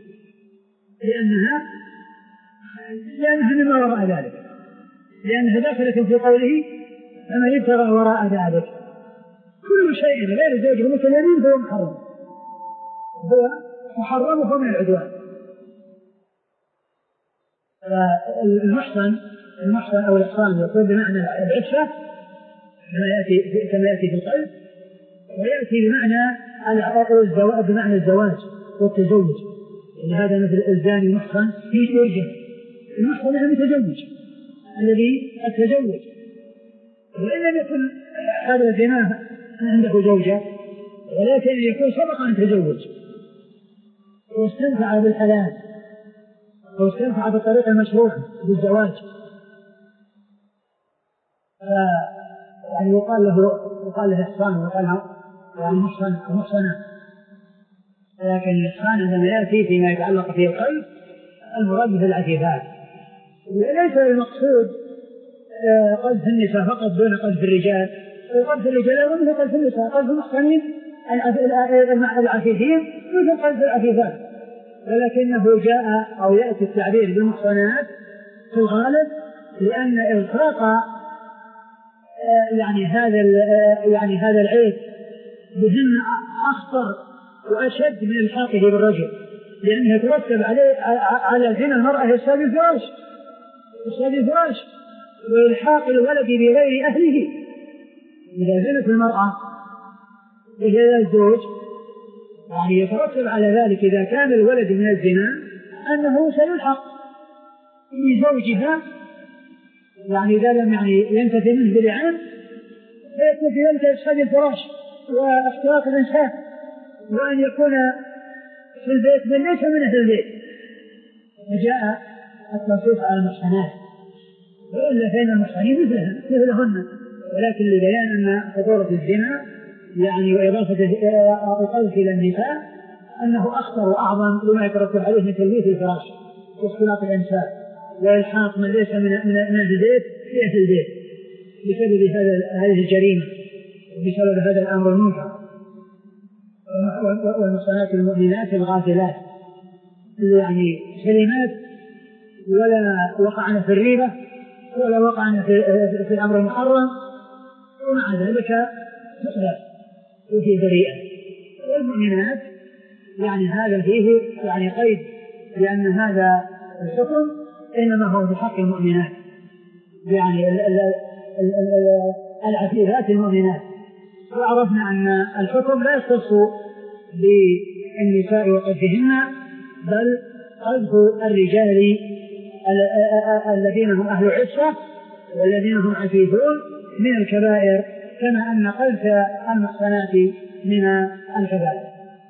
لأنها لأنها مما وراء ذلك، لأنها داخلة في قوله: فمن ابتغى وراء ذلك. كل شيء غير الزوج وملك اليمين هو محرم، هو محرم وهو من العدوان. المحصن المحصن أو الإحصان يقول بمعنى العفة كما يأتي كما يأتي في القلب، ويأتي بمعنى الزواج بمعنى الزواج والتزوج. لهذا مثل الزاني المحصن يرجم، المحصن هو المتزوج الذي التزوج، وإن لم يكن هذا الزنا عنده زوجة ولكن يكون سبق أن تزوج واستنفع بالحلال واستنفع بالطريقة المشروعة بالزواج، يعني يقال له يقال له إحصان ويقال له يعني محصن محصنة. لكن الإحصان عندما يأتي فيما يتعلق في القلب المراد به العفيفات، وليس المقصود قذف النساء فقط دون قذف الرجال. قذف الرجال ومثل قذف النساء، قذف المحصنين العفيفين مثل قذف العفيفات، ولكنه جاء أو يأتي التعبير بالمحصنات في الغالب لأن إلصاق يعني هذا يعني هذا العيب بهن أخطر وأشد من إلحاقه بالرجل، لأنه يترتب عليه على زنا المرأة إفساد الفراش إفساد الفراش وإلحاق الولد بغير أهله. إذا زنت المرأة بغير الزوج يعني يترتب على ذلك إذا كان الولد من الزنا أنه سيلحق بزوجها، يعني إذا لم يعني ينتفي منه بالعين فيكون في ذلك إفساد الفراش واختلاط الإنسان، وأن يكون في البيت من ليس من أهل البيت. فجاء التنصيص على المحصنات، وإلا فإن المحصنين مثلها مثلهن، ولكن لبيان أن خطورة الزنا يعني وإضافة القذف إلى النساء أنه أخطر وأعظم لما يترتب عليه من تلبيس الفراش واختلاط الإنسان وإلحاق من ليس من أهل البيت في أهل البيت بسبب هذه الجريمة وبسبب هذا الأمر المنكر. والمحصنات المؤمنات الغافلات يعني سليمات ولا وقعنا في الريبة ولا وقعنا في, في الأمر المحرم، ومع ذلك تقدر وفي بريئة. والمؤمنات يعني هذا فيه يعني قيد، لأن هذا الحكم إنما هو بحق المؤمنات، يعني العفيفات المؤمنات. وعرفنا أن الحكم لا يختص بالنساء وقذفهن، بل قذف الرجال الذين هم أهل عصة والذين هم عفيفون من الكبائر، كما أن قذف المحصنات من الكبائر.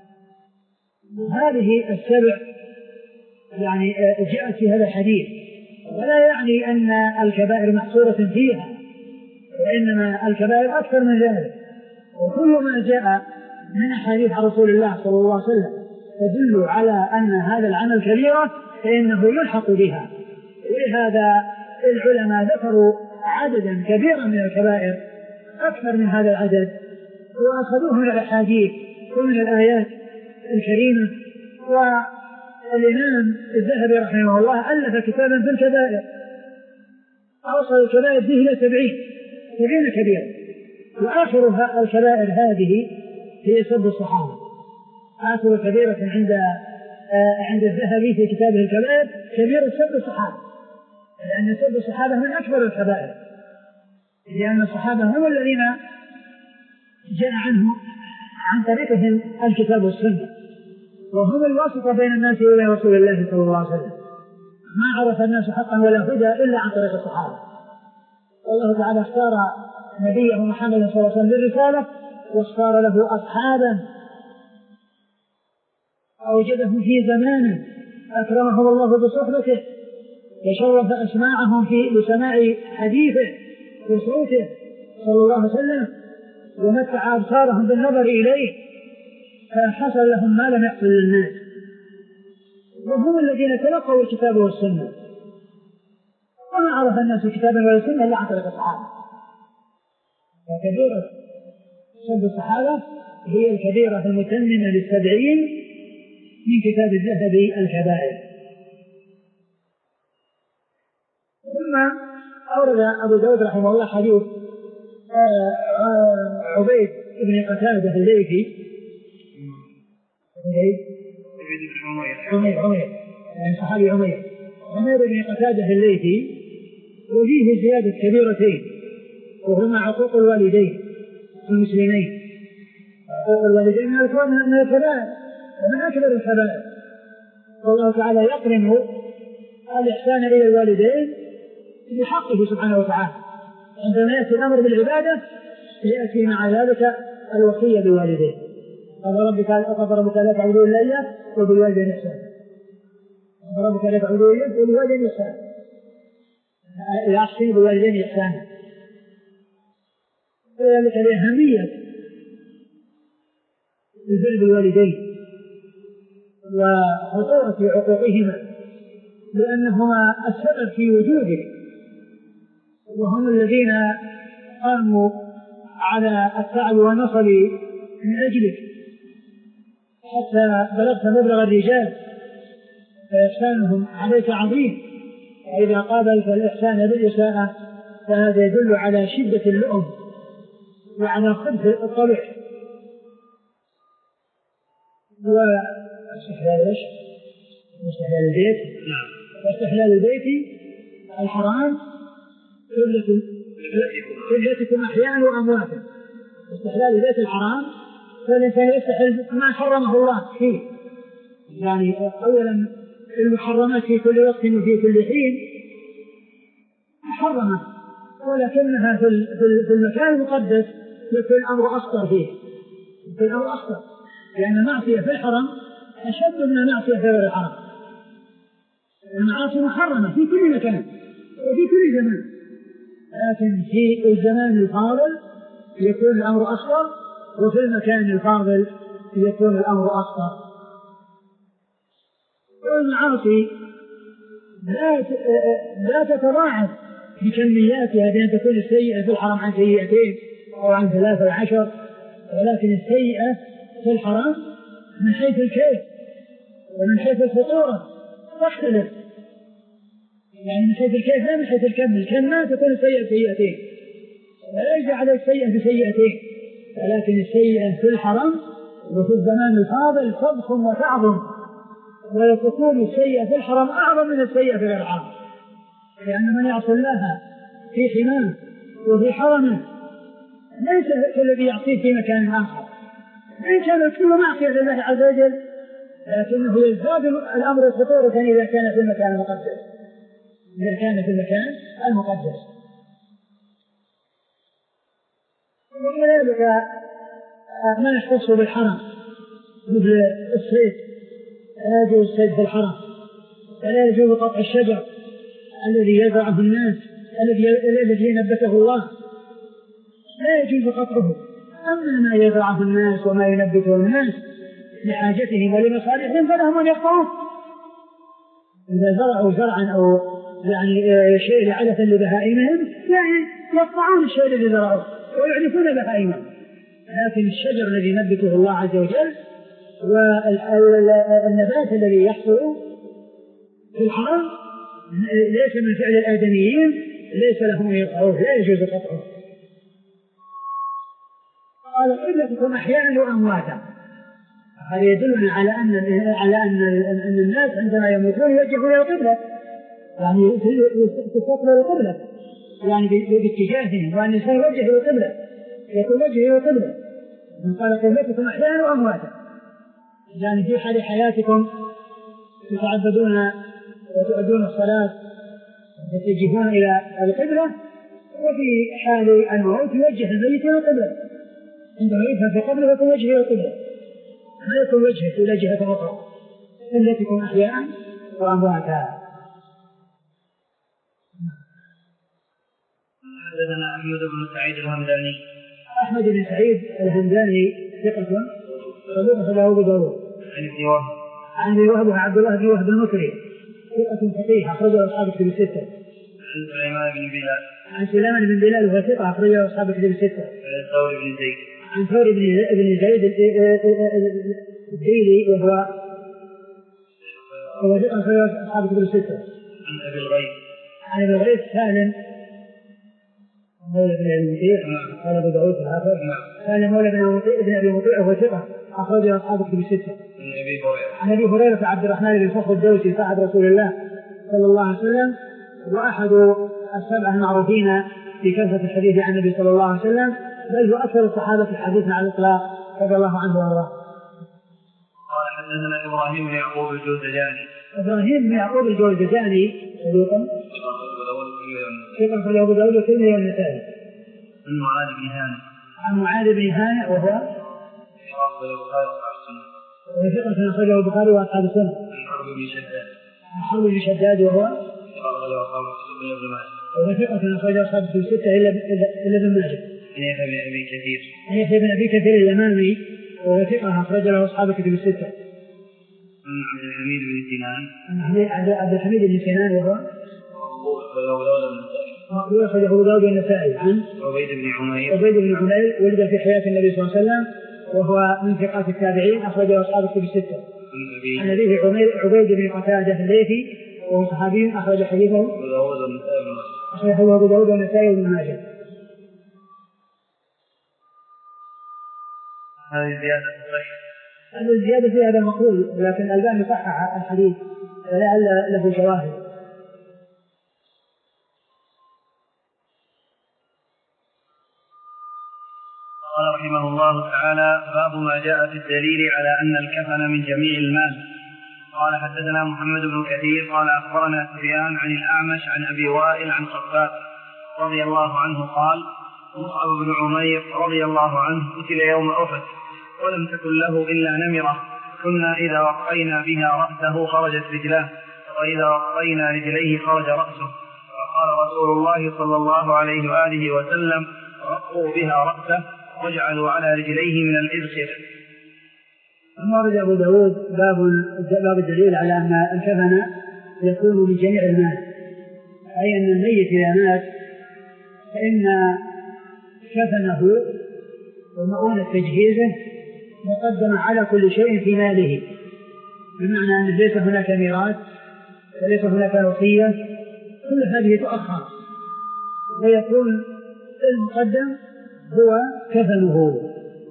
هذه السبع يعني جاءت في هذا الحديث، ولا يعني أن الكبائر محصورة فيها، وإنما الكبائر أكثر من ذلك. وكل ما جاء من حديث رسول الله صلى الله عليه وسلم تدل على أن هذا العمل كبيرة فإنه يلحق بها. ولهذا العلماء ذكروا عددا كبيرا من الكبائر أكثر من هذا العدد، وأخذوه من الأحاديث ومن الآيات الكريمة. والإمام الذهبي رحمه الله ألف كتابا في الكبائر أوصل الكبائر فيه إلى سبعين سبعين كبيرة، وآخر الكبائر هذه هي سب الصحابة. آخر كبيرة عند عند الذهبي في كتابه الكبائر كبيرة سب الصحابة، لأن سب الصحابة من أكبر الكبائر، لأن الصحابة هم الذين جاء عنه عن طريقهم الكتاب والسنة، وهم الواسطة بين الناس وبين رسول الله صلى الله عليه وسلم. ما عرف الناس حقا ولا هدى إلا عن طريق الصحابة. الله تعالى اختار نبيه محمد صلى الله عليه وسلم للرسالة، واختار له أصحابا أوجدهم في زمانه أكرمهم الله بصحبته، وشرف أسماعهم في لسماع حديثه وصوته صلى الله عليه وسلم، ومتع أبصارهم بالنظر إليه، فحصل لهم ما لم يحصل للناس. وهم الذين تلقوا الكتاب والسنة، وما عرف الناس الكتاب والسنة إلا عن طريق الصحابة. وكبيرة سب الصحابة هي الكبيرة المتممة للسبعين من كتاب الذهبي الكبائر. ثم أورد أبو داود رحمه الله حديث عبيد بن قتادة الليثي عمير عمير يعني صحابي عمير عمير بن قتادة الليثي، وفيه زيادة كبيرتين وهما عقوق الوالدين المسلمين. عقوق الوالدين من الكبائر ومن أكبر الكبائر، والله تعالى يقرن الإحسان إلى الوالدين بحقه سبحانه وتعالى، عندما يأتي الأمر بالعبادة يأتي مع ذلك الوصية بالوالدين. قال ربك قال ربك لا تعبدوا إلا إياه وبالوالدين إحسانا. قال ربك لا تعبدوا إلا إياه وبالوالدين إحسانا. يحسن بالوالدين إحسانا. وذلك لأهمية البر بالوالدين وخطورة عقوقهما، لأنهما السبب في وجوده، وهم الذين قاموا على التعب والنصب من أجلك حتى بلغت مبلغ الرجال، فإحسانهم عليك عظيم. وإذا قابلت الإحسان بالإساءة فهذا يدل على شدة اللؤم وعلى خبث الطبع. واستحلال ايش؟ استحلال البيت. واستحلال البيت الحرام قبلتكم أحيانا وأمواتا. استحلال البيت الحرام فالإنسان يستحل ما حرمه الله فيه، يعني أولا المحرمات في كل وقت وفي كل حين محرمة، ولكنها في المكان المقدس يكون الأمر أخطر فيه، يكون الأمر أخطر، لأن المعصية في الحرم أشد من المعصية في غير الحرم. المعاصي محرمة في كل مكان وفي كل زمان، لكن في الزمان الفاضل يكون الأمر أخطر، وفي المكان الفاضل يكون الأمر أخطر. والمعاصي لا لا تتضاعف بكمياتها بأن تكون السيئة في الحرم عن سيئتين أو عن ثلاثة وعشر، ولكن السيئة في الحرام من حيث الكيف ومن حيث الخطورة تختلف، يعني من حيث الكيف لا من حيث الكم. الكم ما تكون السيئة سيئتين ولا يجعل السيئة بسيئتين، ولكن السيئة في الحرم وفي الزمان الفاضل تضخم وتعظم، وتكون السيئة في الحرم أعظم من السيئة في غير الحرم، لأن من يعصي الله في حماه وفي حرمه ليس كالذي يعصيه في مكان آخر. إن كان كل معصية لله عز وجل لكنه يزداد الأمر خطورة إذا كان في المكان المقدس، إذا كان في المكان المقدس. وكذلك ما يختص بالحرم مثل الصيد، لا يجوز الصيد في الحرم، ولا يجوز قطع الشجر الذي يزرعه الناس الذي نبته الله، لا يجوز قطعه. أما ما يزرعه الناس وما ينبته الناس لحاجتهم ولمصالحهم فلهم أن يقطعوه. إذا زرعوا زرعا أو يعني شيء لعلة لبهائمهم يعني يقطعون الشيء الذي زرعوه ويعرفون بهائمهم، لكن الشجر الذي نبته الله عز وجل والنبات الذي يحصل في الحرم ليس من فعل الآدميين ليس لهم أن يقطعوه، لا يجوز قطعه. قال قبلتكم أحيانا وأمواتا، هذا يدلنا على أن على أن أن الناس عندما يموتون يوجهون إلى القبلة، يعني تستقبل القبلة يعني باتجاههم، وأن الإنسان يوجه إلى القبلة يكون وجهه إلى القبلة. قال قبلتكم أحيانا وأمواتا، يعني في حال حياتكم تتعبدون وتؤدون الصلاة وتتجهون إلى القبلة، وفي حال الموت يوجه الميت إلى القبلة، عندما يذهب في قبره يكون وجهه إلى القبلة، ما يكون وجهه إلى جهة أخرى. قبلتكم أحيانا وأمواتا. حدثنا أحمد بن سعيد الهمداني. أحمد بن سعيد الهمداني ثقة صدوق له أبو داود. عن ابن وهب. عن ابن وهب عبد الله بن وهب المصري ثقة فقيه أخرجه أصحاب الكتب الستة. عن سليمان بن بلال. عن سليمان بن بلال وهو ثقة أخرجه أصحاب الكتب الستة. عن ثور بن زيد. عن ثور بن زيد الديلي وهو هو ثقة أخرجه أصحاب الكتب الستة. عن أبي الغيث. عن أبي الغيث سالم مولى بن أبي مطيع قال أبو داود في الآخر سالم مولى بن أبي مطيع وهو ثقة أخرجه أصحاب الكتب الستة. عن أبي هريرة. عن أبي هريرة عبد الرحمن بن صخر الدوسي صاحب رسول الله صلى الله عليه وسلم، وأحد السبعة المعروفين في كثرة الحديث عن النبي صلى الله عليه وسلم، بل هو أكثر الصحابة الحديث على الإطلاق رضي الله عنه وارضاه. قال حدثنا إبراهيم بن يعقوب الجوزجاني. إبراهيم بن يعقوب الجوزجاني صدوق ثقة أخرجه أبو داود والترمذي والنسائي. عن معاذ بن هانئ. عن معاذ بن هانئ وهو ثقة أخرجه البخاري وأصحاب السنة. عن حرب بن شداد. عن حرب بن شداد وهو وثقة أخرجه أصحاب السنة الستة إلا ابن ماجه. عن يحيى بن أبي كثير. عن يحيى بن أبي كثير اليمامي وهو ثقة أخرج له أصحاب الكتب الستة. عن عبد الحميد بن سنان. عن عبد الحميد بن سنان وهو مقبول أخرجه أبو داود والنسائي. عن عبيد بن عمير. عبيد بن عمير ولد في حياة النبي صلى الله عليه وسلم وهو من ثقات التابعين أخرجه أصحاب الكتب الستة. عن أبيه عبيد بن قتادة الليثي وهو صحابي أخرج حديثه أخرجه أبو داود والنسائي وابن ماجه. هذه زيادة صحيحة. هذه الزيادة في هذا المقول لكن الألباني صحح الحديث ولعل له شواهد. قال رحمه الله تعالى: باب ما جاء في الدليل على أن الكفن من جميع المال. قال حدثنا محمد بن كثير قال أخبرنا سفيان عن الأعمش عن أبي وائل عن خباب رضي الله عنه قال: مصعب بن عمير رضي الله عنه قتل يوم أحد ولم تكن له إلا نمرة، كنا إذا وقينا بها رأسه خرجت رجلاه، وإذا وقينا رجليه خرج رأسه، فقال رسول الله صلى الله عليه وآله وسلم: رقوا بها رأسه واجعلوا على رجليه من الإذخر. ورد أبو داود باب باب الدليل على أن الكفن يكون من جميع المال، أي أن الميت إذا مات فإن كفنه ومؤونة تجهيزه مقدم على كل شيء في ماله، بمعنى أن ليس هناك ميراث وليس هناك وصية، كل هذه تؤخر ويكون المقدم هو كفنه،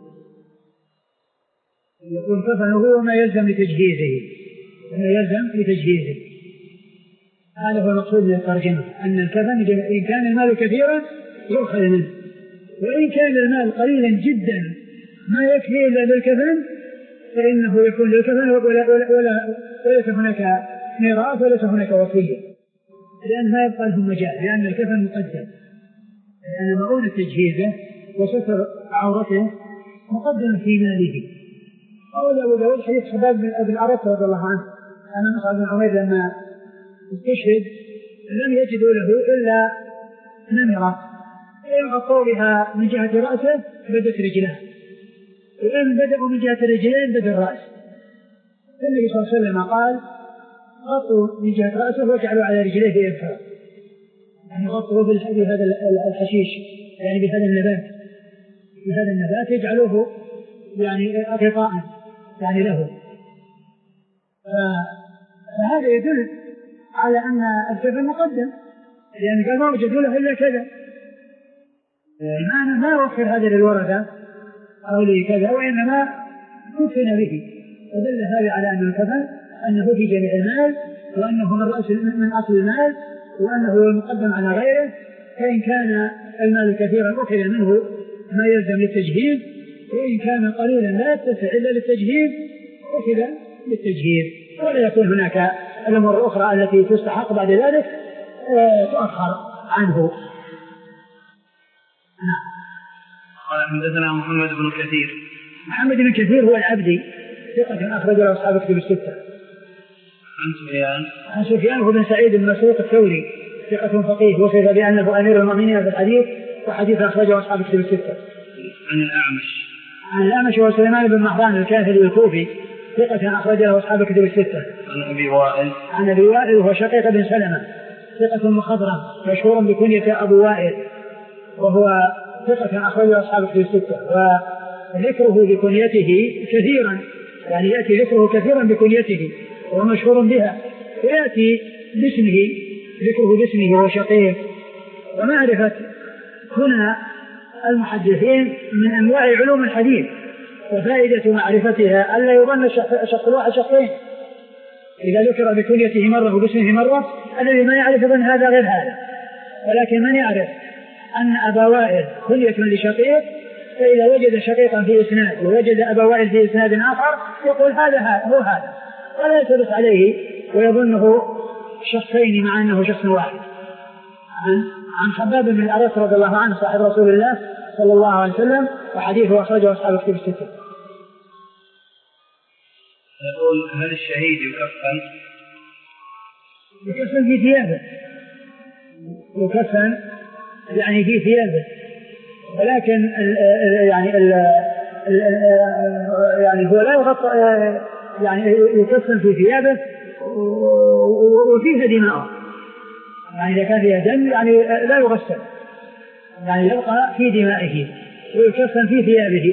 يكون كفنه وما يلزم لتجهيزه وما يلزم لتجهيزه. هذا هو المقصود من الترجمة، أن الكفن إن كان المال كثيرا يؤخذ منه، وإن كان المال قليلا جدا ما يكفي إلا للكفن فإنه يكون للكفن ولا ولا وليس هناك ميراث وليس هناك وصية، لأن ما يبقى لهم مجال، لأن الكفن مقدم، لأن مؤونة تجهيزه وستر عورته مقدم في ماله. أولى أبو داود حديث خباب بن الأرت رضي الله عنه أن مصعب بن عمير لما استشهد لم يجدوا له إلا نمرة، إن غطوا بها من جهة رأسه بدت رجلاه، وإن بدأوا من جهة الرجلين بدا الرأس. النبي صلى الله عليه وسلم قال: غطوا من جهة رأسه واجعلوا على رجليه إذخر، يعني غطوا بهذا الحشيش، يعني بهذا النبات، بهذا النبات يجعلوه يعني غطاء يعني له. فهذا يدل على أن الكفن مقدم، لأن قال ما وجدوا له إلا كذا، ما ما وفر هذا للورثة أو لكذا، وإنما كفن به، فدل هذا على أن الكفن أنه في جميع المال، وأنه من رأس من أصل المال، وأنه هو المقدم على غيره. فإن كان المال كثيرا أخذ منه ما يلزم للتجهيز، وإن كان قليلا لا يتسع إلا للتجهيز أخذ للتجهيز، ولا يكون هناك الأمور الأخرى التي تستحق بعد ذلك تؤخر عنه. قال حدثنا محمد بن كثير. محمد بن كثير هو العبدي ثقة أخرج له أصحاب الكتب الستة. عن سفيان. عن سفيان بن سعيد بن مسروق الثوري ثقة فقيه وصف بأنه أمير المؤمنين في الحديث، وحديث أخرجه أصحاب الكتب الستة. عن الأعمش. عن الأعمش هو سليمان بن مهران الكاهلي الكوفي ثقة أخرج له أصحاب الكتب الستة. عن أبي وائل. عن أبي وائل وهو شقيق بن سلمة ثقة مخضرم مشهور بكنية أبو وائل، وهو ثقة أخرج أصحاب الكتب الستة، وذكره بكنيته كثيرا، يعني يأتي ذكره كثيرا بكنيته ومشهور بها، ويأتي باسمه ذكره باسمه وهو شقيق. ومعرفة هنا المحدثين من أنواع علوم الحديث، وفائدة معرفتها ألا يظن شخص واحد شخصين، إذا ذكر بكنيته مرة وباسمه مرة الذي ما يعرف من هذا غير هذا، ولكن من يعرف أن أبا وائل كنية لشقيق، فإذا وجد شقيقا في إسناد ووجد أبا وائل في إسناد آخر يقول هذا هو هذا، ولا يثبت عليه ويظنه شخصين مع أنه شخص واحد. عن عن خباب بن الأريث رضي الله عنه صاحب رسول الله صلى الله عليه وسلم، وحديثه أخرجه أصحاب الكتب الستة. يقول: هل الشهيد يكفن؟ يكفن في ثيابه، يكفن يعني في ثيابه، ولكن ال يعني ال يعني هو لا يغطى، يعني يكفن في ثيابه وفيها دماء، يعني إذا كان فيها دم يعني لا يغسل، يعني يبقى في دمائه ويكفن في ثيابه.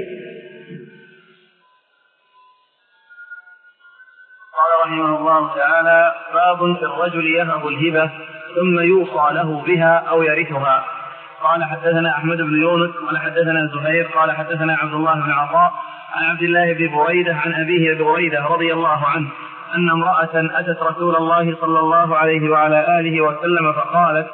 قال رحمه الله تعالى: باب في الرجل يهب الهبة ثم يوصى له بها أو يرثها. قال: حدثنا أحمد بن يونس قال حدثنا زهير قال حدثنا عبد الله بن عطاء عن عبد الله بن بريدة عن أبيه بريدة رضي الله عنه أن امرأة أتت رسول الله صلى الله عليه وعلى آله وسلم فقالت: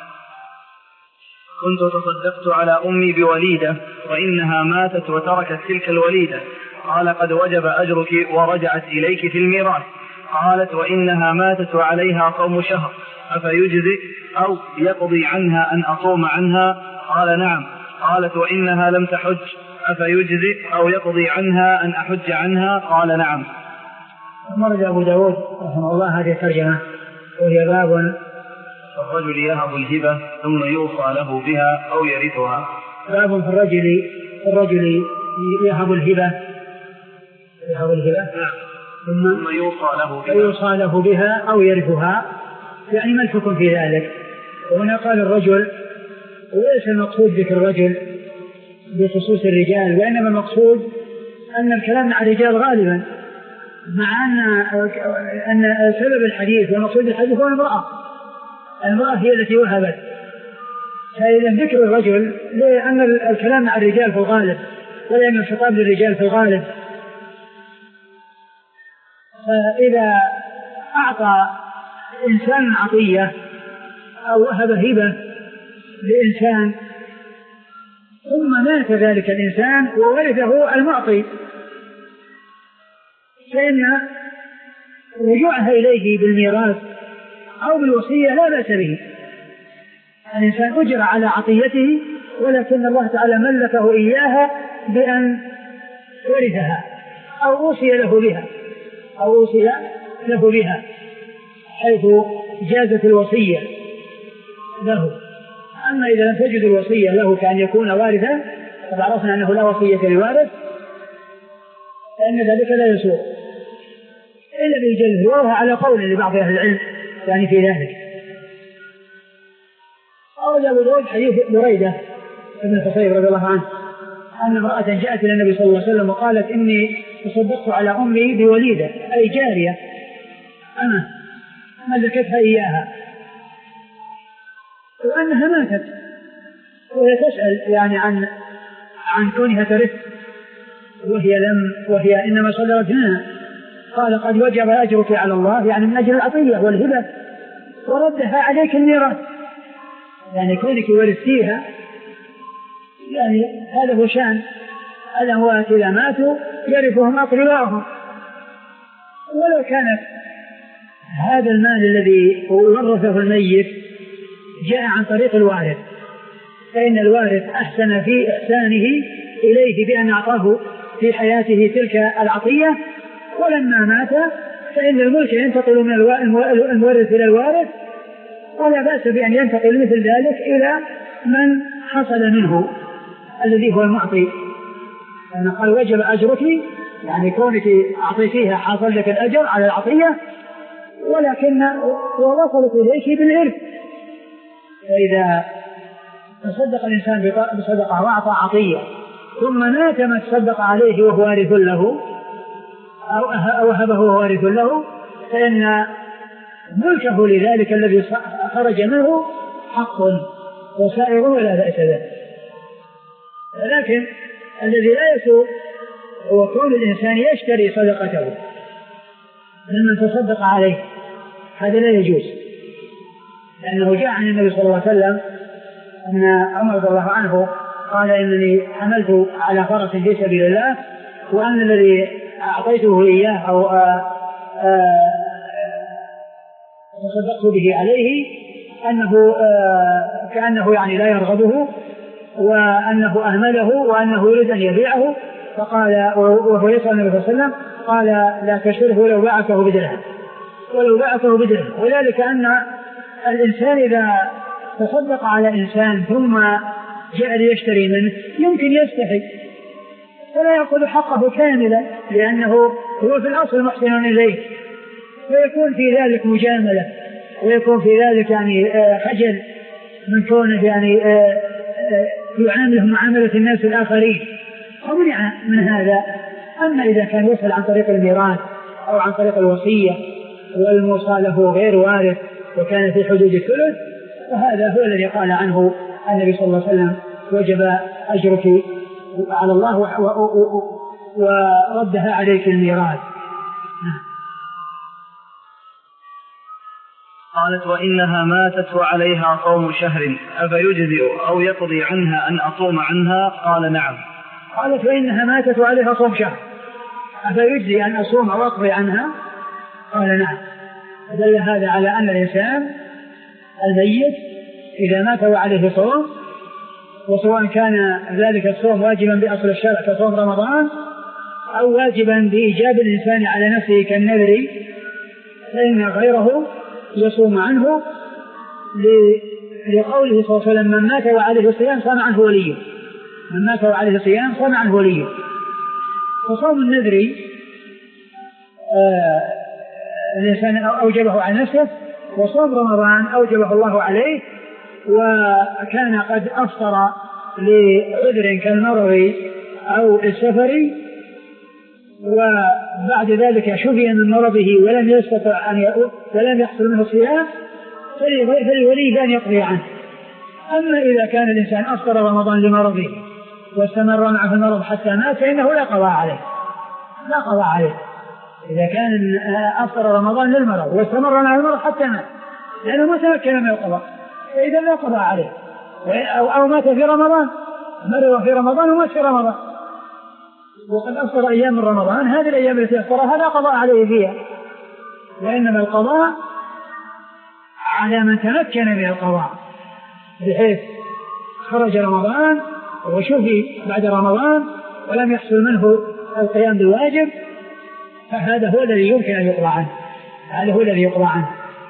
كنت تصدقت على أمي بوليدة وإنها ماتت وتركت تلك الوليدة. قال: قد وجب أجرك ورجعت إليك في الميراث. قالت: وإنها ماتت وعليها صوم شهر أفيجزئ أو يقضي عنها أن أصوم عنها؟ قال: نعم. قالت: وإنها لم تحج أفيجزئ أو يقضي عنها أن أحج عنها؟ قال: نعم. مرد أبو داود رحمه الله هذه الترجمة، وهي باب الرجل يهب الهبة ثم يوصى له بها أو يرثها. باب في الرجل الرجل يهب الهبة يهب الهبة ثم يوصى له بها يوصى له بها أو يرثها، يعني ما الحكم في ذلك؟ وهنا قال الرجل، وليس المقصود ذكر الرجل بخصوص الرجال، وإنما المقصود أن الكلام عن الرجال غالبا، مع أن أن سبب الحديث والمقصود الحديث هو المرأة المرأة هي التي وهبت، فإذا ذكر الرجل لأن الكلام عن الرجال في الغالب، ولأن الخطاب للرجال في الغالب. فإذا أعطى إنسان عطية أو وهب هبة لإنسان ثم مات ذلك الإنسان وورثه المعطي، فإن رجوعها إليه بالميراث أو بالوصية لا بأس به. الإنسان أجر على عطيته، ولكن الله تعالى ملكه إياها بأن ورثها أو أوصي له بها أو أوصي له بها حيث جازت الوصية له. أما إذا لم تجد الوصية له كأن يكون وارثا، قد عرفنا أنه لا وصية لوارث، فإن ذلك لا يسوء إلا بالجلد، وهو على قول لبعض أهل العلم يعني في ذلك. أو أبو داود حديث بريدة ابن الحصيب رضي الله عنه أن امرأة جاءت إلى النبي صلى الله عليه وسلم وقالت: إني تصدقت على أمي بوليدة، أي جارية أنا ملكتها إياها، وأنها ماتت، وهي تسأل يعني عن عن كونها ترث وهي لم وهي إنما صدرت منها. قال: قد وجب أجرك على الله، يعني من أجل العطية والهبة، وردها عليك الميراث، يعني كونك ورثتيها يعني هذا هو شأن الأموات إذا ماتوا يرثهم أقرباؤهم. ولو كانت هذا المال الذي ورثه الميت جاء عن طريق الوارث، فإن الوارث أحسن في إحسانه إليه بأن أعطاه في حياته تلك العطية، ولما مات فإن الملك ينتقل من المورث إلى الوارث، ولا بأس بأن ينتقل مثل ذلك إلى من حصل منه الذي هو المعطي. لأن قال: وجب أجرك، يعني كونك أعطيتيها حصل لك الأجر على العطية، ولكن ووصلت إليك بالإرث. فإذا تصدق الإنسان بصدقة وأعطى عطية ثم مات من تصدق عليه وهو وارث له أو وهبه وهو وارث له، فإن ملكه لذلك الذي خرج منه حق وسائغ ولا بأس به. لكن الذي لا يسوء هو كون الإنسان يشتري صدقته ممن تصدق عليه، هذا لا يجوز، لأنه جاء عن النبي صلى الله عليه وسلم أن عمر رضي الله عنه قال: إنني حملت على فرس في سبيل الله، وأن الذي أعطيته إياه أو تصدقت به عليه أنه آه كأنه يعني لا يرغبه وأنه أهمله وأنه يريد أن يبيعه، فقال وهو يسأل النبي صلى الله عليه وسلم قال لا تشره ولو باعته بدرهم ولو باعته بدرهم. وذلك أن الإنسان إذا تصدق على إنسان ثم جاء ليشتري منه يمكن يستحي فلا يأخذ حقه كاملا لأنه هو في الأصل محسن إليه، ويكون في ذلك مجاملة ويكون في ذلك يعني خجل من كونه يعني يعامله معاملة الناس الآخرين ومنع من هذا. أما إذا كان يصل عن طريق الميراث أو عن طريق الوصية والموصى له غير وارث وكان في حدود الثلث فهذا هو الذي قال عنه النبي صلى الله عليه وسلم وجب أجرك على الله وردها عليك الميراث. قالت وإنها ماتت وعليها صوم شهر أفيجزئ أو يقضي عنها أن أصوم عنها؟ قال نعم. قالت وإنها ماتت وعليها صوم شهر أفيجزئ أن أصوم أو أقضي عنها؟ قال نعم. دل هذا على أن الإنسان الميت إذا مات وعليه صوم، وسواء كان ذلك الصوم واجبا بأصل الشرع كصوم رمضان أو واجبا بإيجاب الإنسان على نفسه كالنذر، فإن غيره يصوم عنه لقوله صلى الله عليه وسلم من مات وعليه صيام صام عنه وليه، من مات وعليه صيام صام عنه وليه. فصوم النذر آه الإنسان أوجبه على نفسه، وصوم رمضان أوجبه الله عليه وكان قد أفطر لعذر كالمرض أو السفر وبعد ذلك شفي من مرضه ولم يستطع أن يقول ولم يحصل منه الصيام فلوليه أن يقضي عنه. أما إذا كان الإنسان أفطر رمضان لمرضه واستمر معه المرض حتى مات فإنه لا قضاء عليه، لا قضاء عليه إذا كان أفطر رمضان للمرض واستمر معه المرض حتى مات لأنه ما تمكن من القضاء، فإذا لا قضاء عليه. أو مات في رمضان، مرض في رمضان ومات في رمضان وقد أفطر أيام من رمضان، هذه الأيام التي أفطرها لا قضاء عليه فيها، وإنما القضاء على من تمكن من القضاء بحيث خرج رمضان وشفي بعد رمضان ولم يحصل منه القيام بالواجب، فهذا هو الذي يمكن أن يقضى عنه، هذا هو الذي يقضى عنه.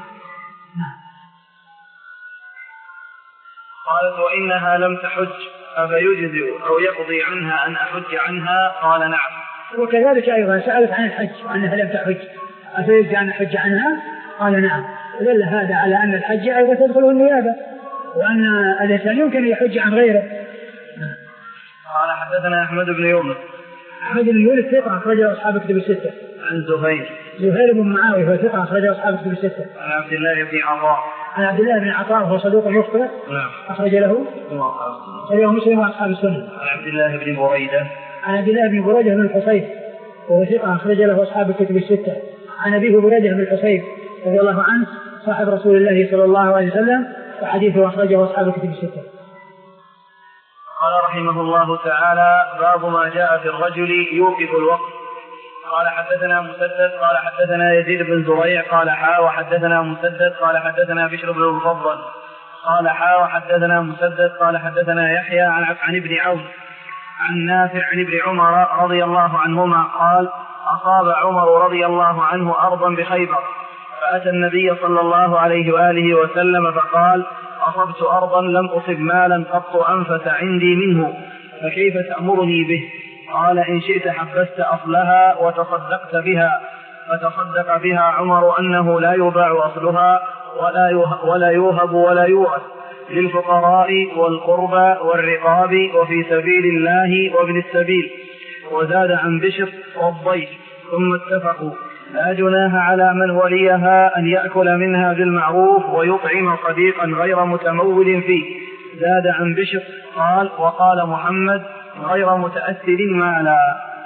قالت وإنها لم تحج أفيجزئ أو يقضي عنها أن أحج عنها؟ قال نعم. وكذلك أيضا سألت عن الحج وأنها لم تحج أفيجزئ أن أحج عنها؟ قال نعم. دل هذا على أن الحج أيضا تدخله النيابة وأن الإنسان يمكن أن يحج عن غيره. قال حدثنا أحمد بن يونس. أحمد بن يونس ثقة أخرجه أصحاب كتب الستة. عن زهير زهير بن معاوية ثقة أخرجه أصحاب كتب الستة. عن عبد الله بن عطاء. عن عبد الله بن عطاء وهو صدوق يخطئ. نعم. أخرج له أخرجه مسلم وأصحاب السنة. عن عبد الله بن بريدة. عن عبد الله بن بريدة بن الحصيب وهو ثقة أخرج له أصحاب الكتب الستة. عن أبيه بريدة بن الحصيب رضي الله عنه صاحب رسول الله صلى الله عليه وسلم وحديثه أخرجه أصحاب الكتب الستة. قال رحمه الله تعالى باب ما جاء في الرجل يوقف الوقت. قال حدثنا مسدد قال حدثنا يزيد بن زريع قال حا وحدثنا مسدد قال حدثنا بشر بن المفضل قال حا وحدثنا مسدد قال حدثنا يحيى عن عن ابن عون عن نافع عن ابن عمر رضي الله عنهما قال أصاب عمر رضي الله عنه أرضا بخيبر فأتى النبي صلى الله عليه وآله وسلم فقال أصبت أرضا لم أصب مالا قط أنفس عندي منه فكيف تأمرني به؟ قال إن شئت حبست أصلها وتصدقت بها. فتصدق بها عمر أنه لا يباع أصلها ولا يوهب ولا يورث للفقراء والقربى والرقاب وفي سبيل الله وابن السبيل، وزاد عن بشر والضيف. ثم اتفقوا لا جناح على من وليها أن يأكل منها بالمعروف ويطعم صديقا غير متمول فيه. زاد عن بشر قال وقال محمد غير متأثر مالا.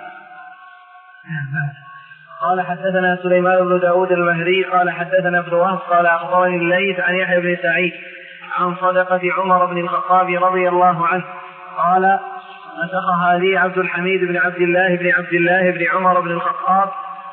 قال حدثنا سليمان بن داود المهري قال حدثنا ابن وهب قال أخبرني الليث عن يحيى بن سعيد عن صدقة عمر بن الخطاب رضي الله عنه قال نسخها لي عبد الحميد بن عبد الله بن عبد الله بن عمر بن الخطاب.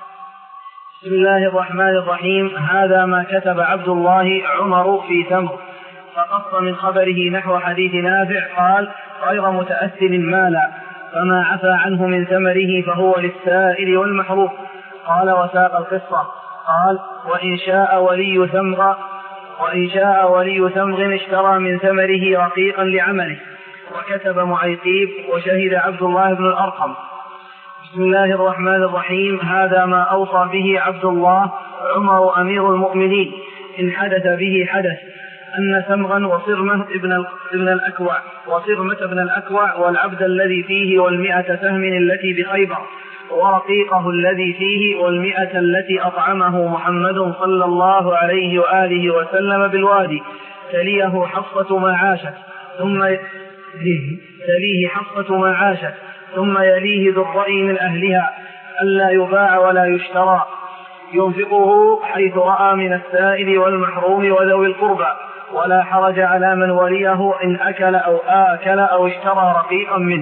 بسم الله الرحمن الرحيم. هذا ما كتب عبد الله عمر في تمر فقص من خبره نحو حديث نافع قال غير متأثل مالا، فما عفى عنه من ثمره فهو للسائل والمحروم. قال وساق القصة قال وإن شاء ولي ثمر وإن شاء ولي ثمر اشترى من ثمره رقيقا لعمله. وكتب معيقيب وشهد عبد الله بن الأرقم. بسم الله الرحمن الرحيم. هذا ما أوصى به عبد الله عمر أمير المؤمنين إن حدث به حدث، أن ثمرا وصرمة ابن ابن الأكوع وصرمة ابن الأكوع والعبد الذي فيه والمئة سهم التي بخيبر ورقيقه الذي فيه والمئة التي أطعمه محمد صلى الله عليه وآله وسلم بالوادي تليه حصة ما عاشت ثم تليه حصة ما عاشت ثم يليه ذو الرأي من أهلها ألا يباع ولا يشترى، ينفقه حيث رأى من السائل والمحروم وذوي القربى، ولا حرج على من وليه إن أكل أو آكل أو اشترى رقيقا منه.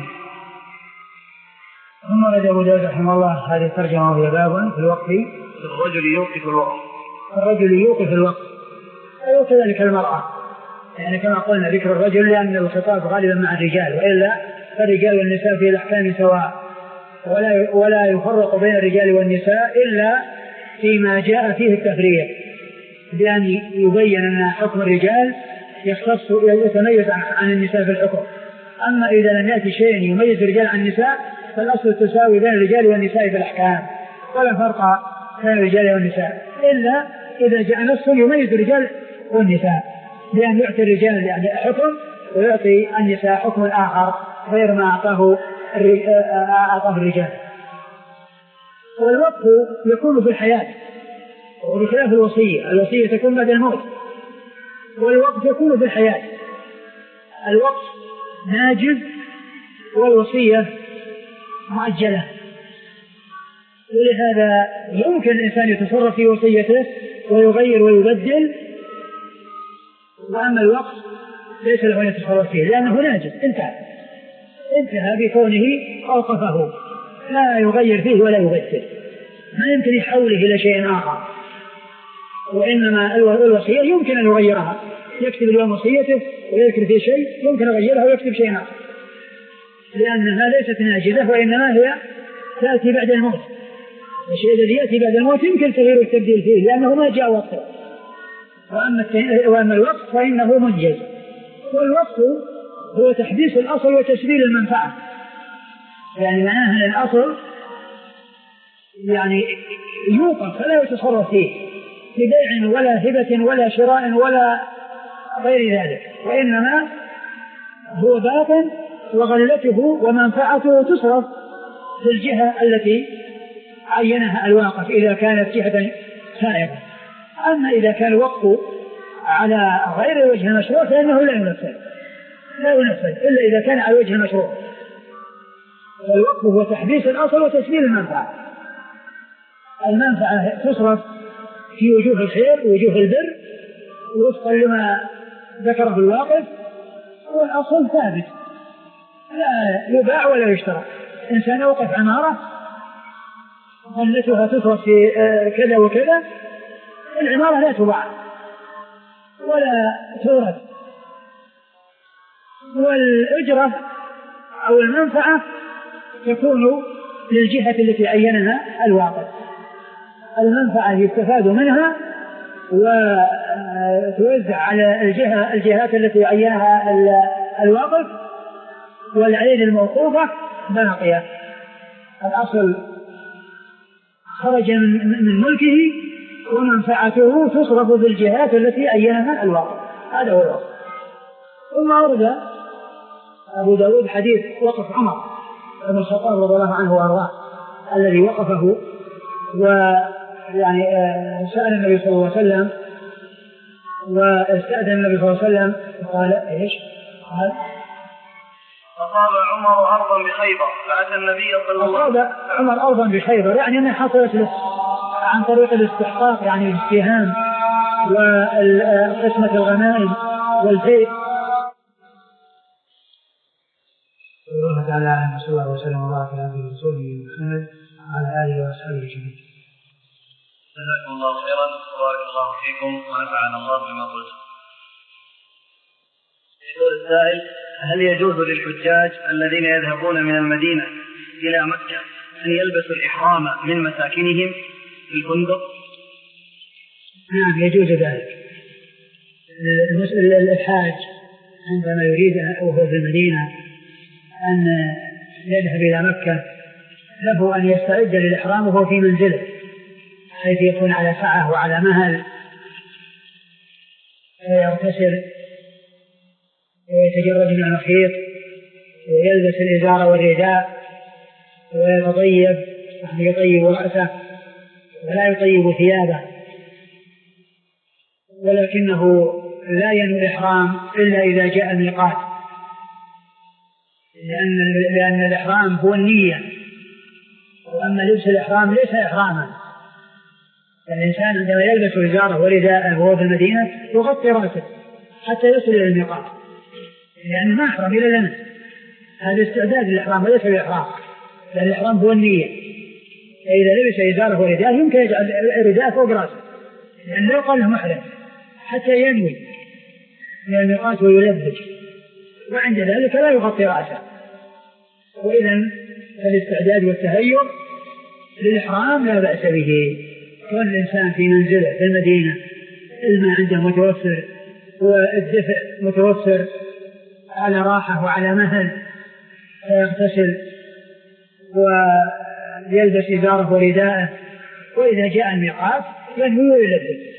ثم رد أبو داود رحمه الله هذه الترجمة وهي باب في الوقت الرجل يوقف الوقت الرجل يوقف الوقت وكذلك المرأة، يعني كما قلنا ذكر الرجل لأن الخطاب غالبا مع الرجال، وإلا فالرجال والنساء في الأحكام سواء، ولا ولا يفرق بين الرجال والنساء إلا فيما جاء فيه التفريق، بأن يبين أن حكم الرجال يختص يتميز عن النساء في الحكم. أما إذا لم يأتي شيء يميز الرجال عن النساء فالأصل التساوي بين الرجال والنساء في الأحكام، ولا فرق بين الرجال والنساء إلا إذا جاء نص يميز الرجال والنساء، بأن يعطي الرجال يعني حكم ويعطي النساء حكم آخر غير ما أعطاه أعطاه الرجال. والوقت يكون في الحياة وبخلاف الوصية، الوصية تكون بعد الموت، والوقت يكون في الحياة. الوقت ناجز والوصية مؤجلة، ولهذا يمكن الإنسان يتصرف في وصيته ويغير ويبدل، وأما الوقت ليس له أن يتصرف فيه لأنه ناجز انتهى انتهى بكونه أوقفه، لا يغير فيه ولا يبدل، ما يمكن يحوله إلى شيء آخر. وإنما الوصية يمكن أن يغيرها، يكتب اليوم وصيته ويذكر فيه شيء يمكن يغيرها ويكتب شيء آخر، لأنها ليست ناجزة وإنما هي تأتي بعد الموت. الشيء الذي يأتي بعد الموت يمكن تغيير التبديل فيه لأنه ما جاء وقته. وأما, وأما الوقت فإنه منجز، والوقت هو تحديث الأصل وتسبيل المنفعة، يعني معناه أن الأصل يعني يوقف فلا يتصرف فيه ببيع ولا هبة ولا شراء ولا غير ذلك، وإنما هو باطن وغلته ومنفعته تصرف في الجهة التي عينها الواقف إذا كانت جهة سائغة. أما إذا كان الوقف على غير وجه المشروع فإنه لا ينفذ لا ينفذ إلا إذا كان على وجه المشروع. والوقف هو تحديث الأصل وتسبيل المنفعة. المنفعة تصرف في وجوه الخير ووجوه البر وفقا لما ذكره الواقف، والأصل ثابت لا يباع ولا يشترى. إنسان يوقف عمارة غلتها تصرف في كذا وكذا، العمارة لا تباع ولا تورث، والأجرة أو المنفعة تكون للجهة التي عينها الواقف. المنفعة يستفاد منها وتوزع على الجهة الجهات التي عينها الواقف، والعين الموقوفة باقية. الأصل خرج من ملكه ومنفعته تصرف بالجهات التي عينها الواقف، هذا هو الأصل. ثم أورد أبو داود حديث وقف عمر بن الخطاب رضي الله عنه وأرضاه الذي وقفه ويعني سأل النبي صلى الله عليه وسلم واستأذن النبي صلى الله عليه وسلم وقال إيش؟ قال أصاب عمر أرضا بخيبر فأتى النبي صلى الله عليه وسلم. أصاب عمر أرضا بخيبر يعني أنها حصلت عن طريق الاستحقاق، يعني الاستهام وقسمة الغنائم والفيء. الله تعالى أعلم، صلى الله وسلم وبارك على رسوله محمد وعلى آله وأصحابه أجمعين. جزاكم الله خيرا وبارك الله فيكم ونفعنا الله بما قلتم. يقول السائل: هل يجوز للحجاج الذين يذهبون من المدينة إلى مكة أن يلبسوا الإحرام من مساكنهم في الفندق؟ نعم يجوز ذلك. الحاج عندما يريد وهو في المدينة أن يذهب إلى مكة له أن يستعد للإحرام وهو في منزله، حيث يكون على سعة وعلى مهل، يغتسل ويتجرد من المخيط ويلبس الإزار والرداء ويتطيب، يعني يطيب رأسه ولا يطيب ثيابه، ولكنه لا ينوي الإحرام إلا إذا جاء الميقات، لأن, لأن الإحرام هو النية، وأما لبس الإحرام ليس إحراما. الإنسان عندما يلبس إزاره ورداءه وهو في المدينة يغطي رأسه حتى يصل إلى الميقات، لأنه ما أحرم إلا لنا. هذا استعداد للإحرام وليس الإحرام، لأن الإحرام هو النية. فإذا لبس إزاره ورداءه يمكن يجعل الرداء فوق رأسه، لأنه لا يقال له محرم حتى ينوي من الميقات ويلبس، وعند ذلك لا يغطي رأسه. وإذا فالاستعداد والتهيؤ للإحرام لا بأس به. كون الإنسان في منزله في المدينة الماء عنده متوفر والدفء متوفر على راحة وعلى مهل، فيغتسل ويلبس إزاره ورداءه، وإذا جاء الميقات ينوي ويلبس.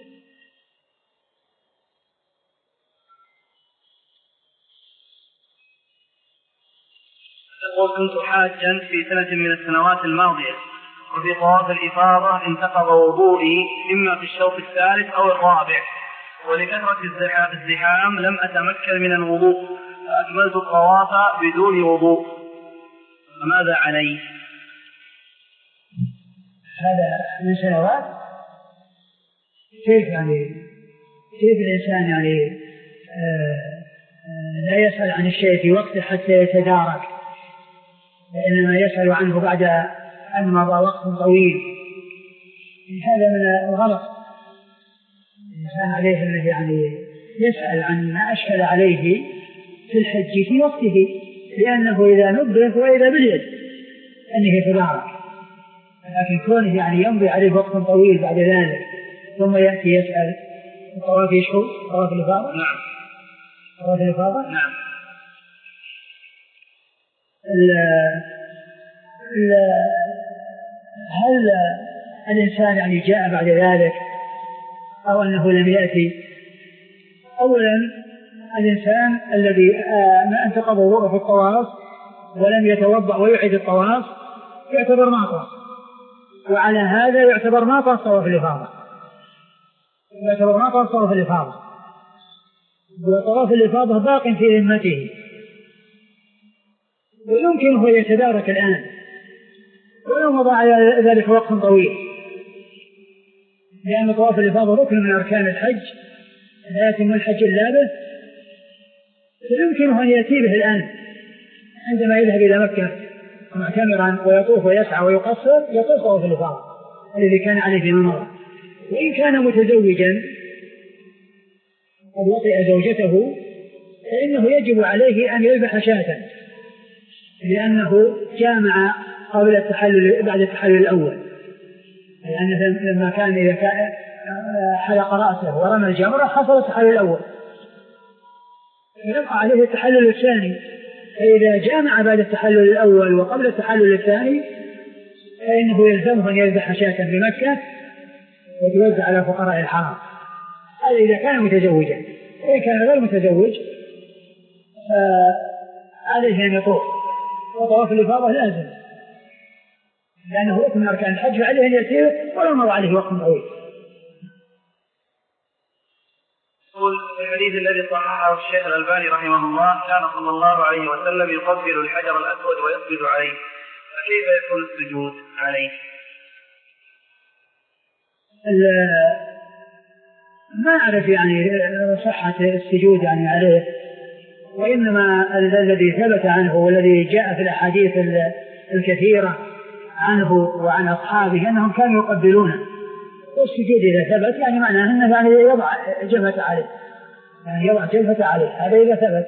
يقول: كنت حاجا في سنة من السنوات الماضية، وفي طواف الإفاضة انتقض وضوئي إما في الشوط الثالث أو الرابع، ولكثرة الزحام لم أتمكن من الوضوء، فأكملت الطواف بدون وضوء، فماذا علي؟ هذا من سنوات. كيف يعني كيف الإنسان يعني آه آه لا يسأل عن الشيء في وقته حتى يتدارك، وإنما يسأل عنه بعد أن مضى وقت طويل؟ هذا من الغلط. الإنسان عليه أنه يعني يسأل عن ما أشكل عليه في الحج في وقته، لأنه إذا نبه وإذا باليد أنه يتدارك. لكن كونه يعني يمضي عليه وقت طويل بعد ذلك ثم يأتي يسأل: الطواف يشهر طواف الإفاضة؟ نعم. طواف الإفاضة؟ نعم. ال ال هل الإنسان يعني جاء بعد ذلك أو أنه لم يأتي؟ أولا الإنسان الذي ما انتقض وضوءه في الطواف ولم يتوضأ ويعيد الطواف يعتبر ما طاف، وعلى هذا يعتبر ما طاف طواف الإفاضة، يعتبر ما طاف طواف الإفاضة، وطواف الإفاضة باق في ذمته، ويمكنه يتدارك الآن ولو مضى على ذلك وقت طويل، لأن طواف الإفاضة ركن من أركان الحج لا يتم الحج إلا به، فيمكنه أن يأتي به الآن عندما يذهب إلى مكة معتمرا ويطوف ويسعى ويقصر، يطوف طواف الإفاضة الذي كان عليه في مضى. وإن كان متزوجا قد وطئ زوجته فإنه يجب عليه أن يذبح شاة، لأنه جامع قبل التحلل بعد التحلل الأول، لأنه لما كان إذا كان حلق رأسه ورمى الجمرة حصل التحلل الأول، فيبقى عليه التحلل الثاني. فإذا جامع بعد التحلل الأول وقبل التحلل الثاني فإنه يلزمه أن يذبح شاة بمكة وتوزع على فقراء الحرم. هذا إذا كان متزوجا. إذا كان غير متزوج فعليه أن يطوف، وطواف الإفاضة لازم لأنه ركن من أركان الحج، فعليه أن يأتيه ولو مضى عليه وقت طويل. يقول: في الحديث الذي صححه الشيخ الألباني رحمه الله كان صلى الله عليه وسلم يقبل الحجر الأسود ويسجد عليه، فكيف يكون السجود عليه؟ ما أعرف يعني صحة السجود يعني عليه، وإنما الذي ثبت عنه والذي جاء في الأحاديث الكثيرة عنه وعن أصحابه أنهم كانوا يقبلونه، والسجود إذا ثبت يعني معناه أنه يعني يضع جبهة عليه، يعني يضع جبهته عليه، هذا إذا ثبت.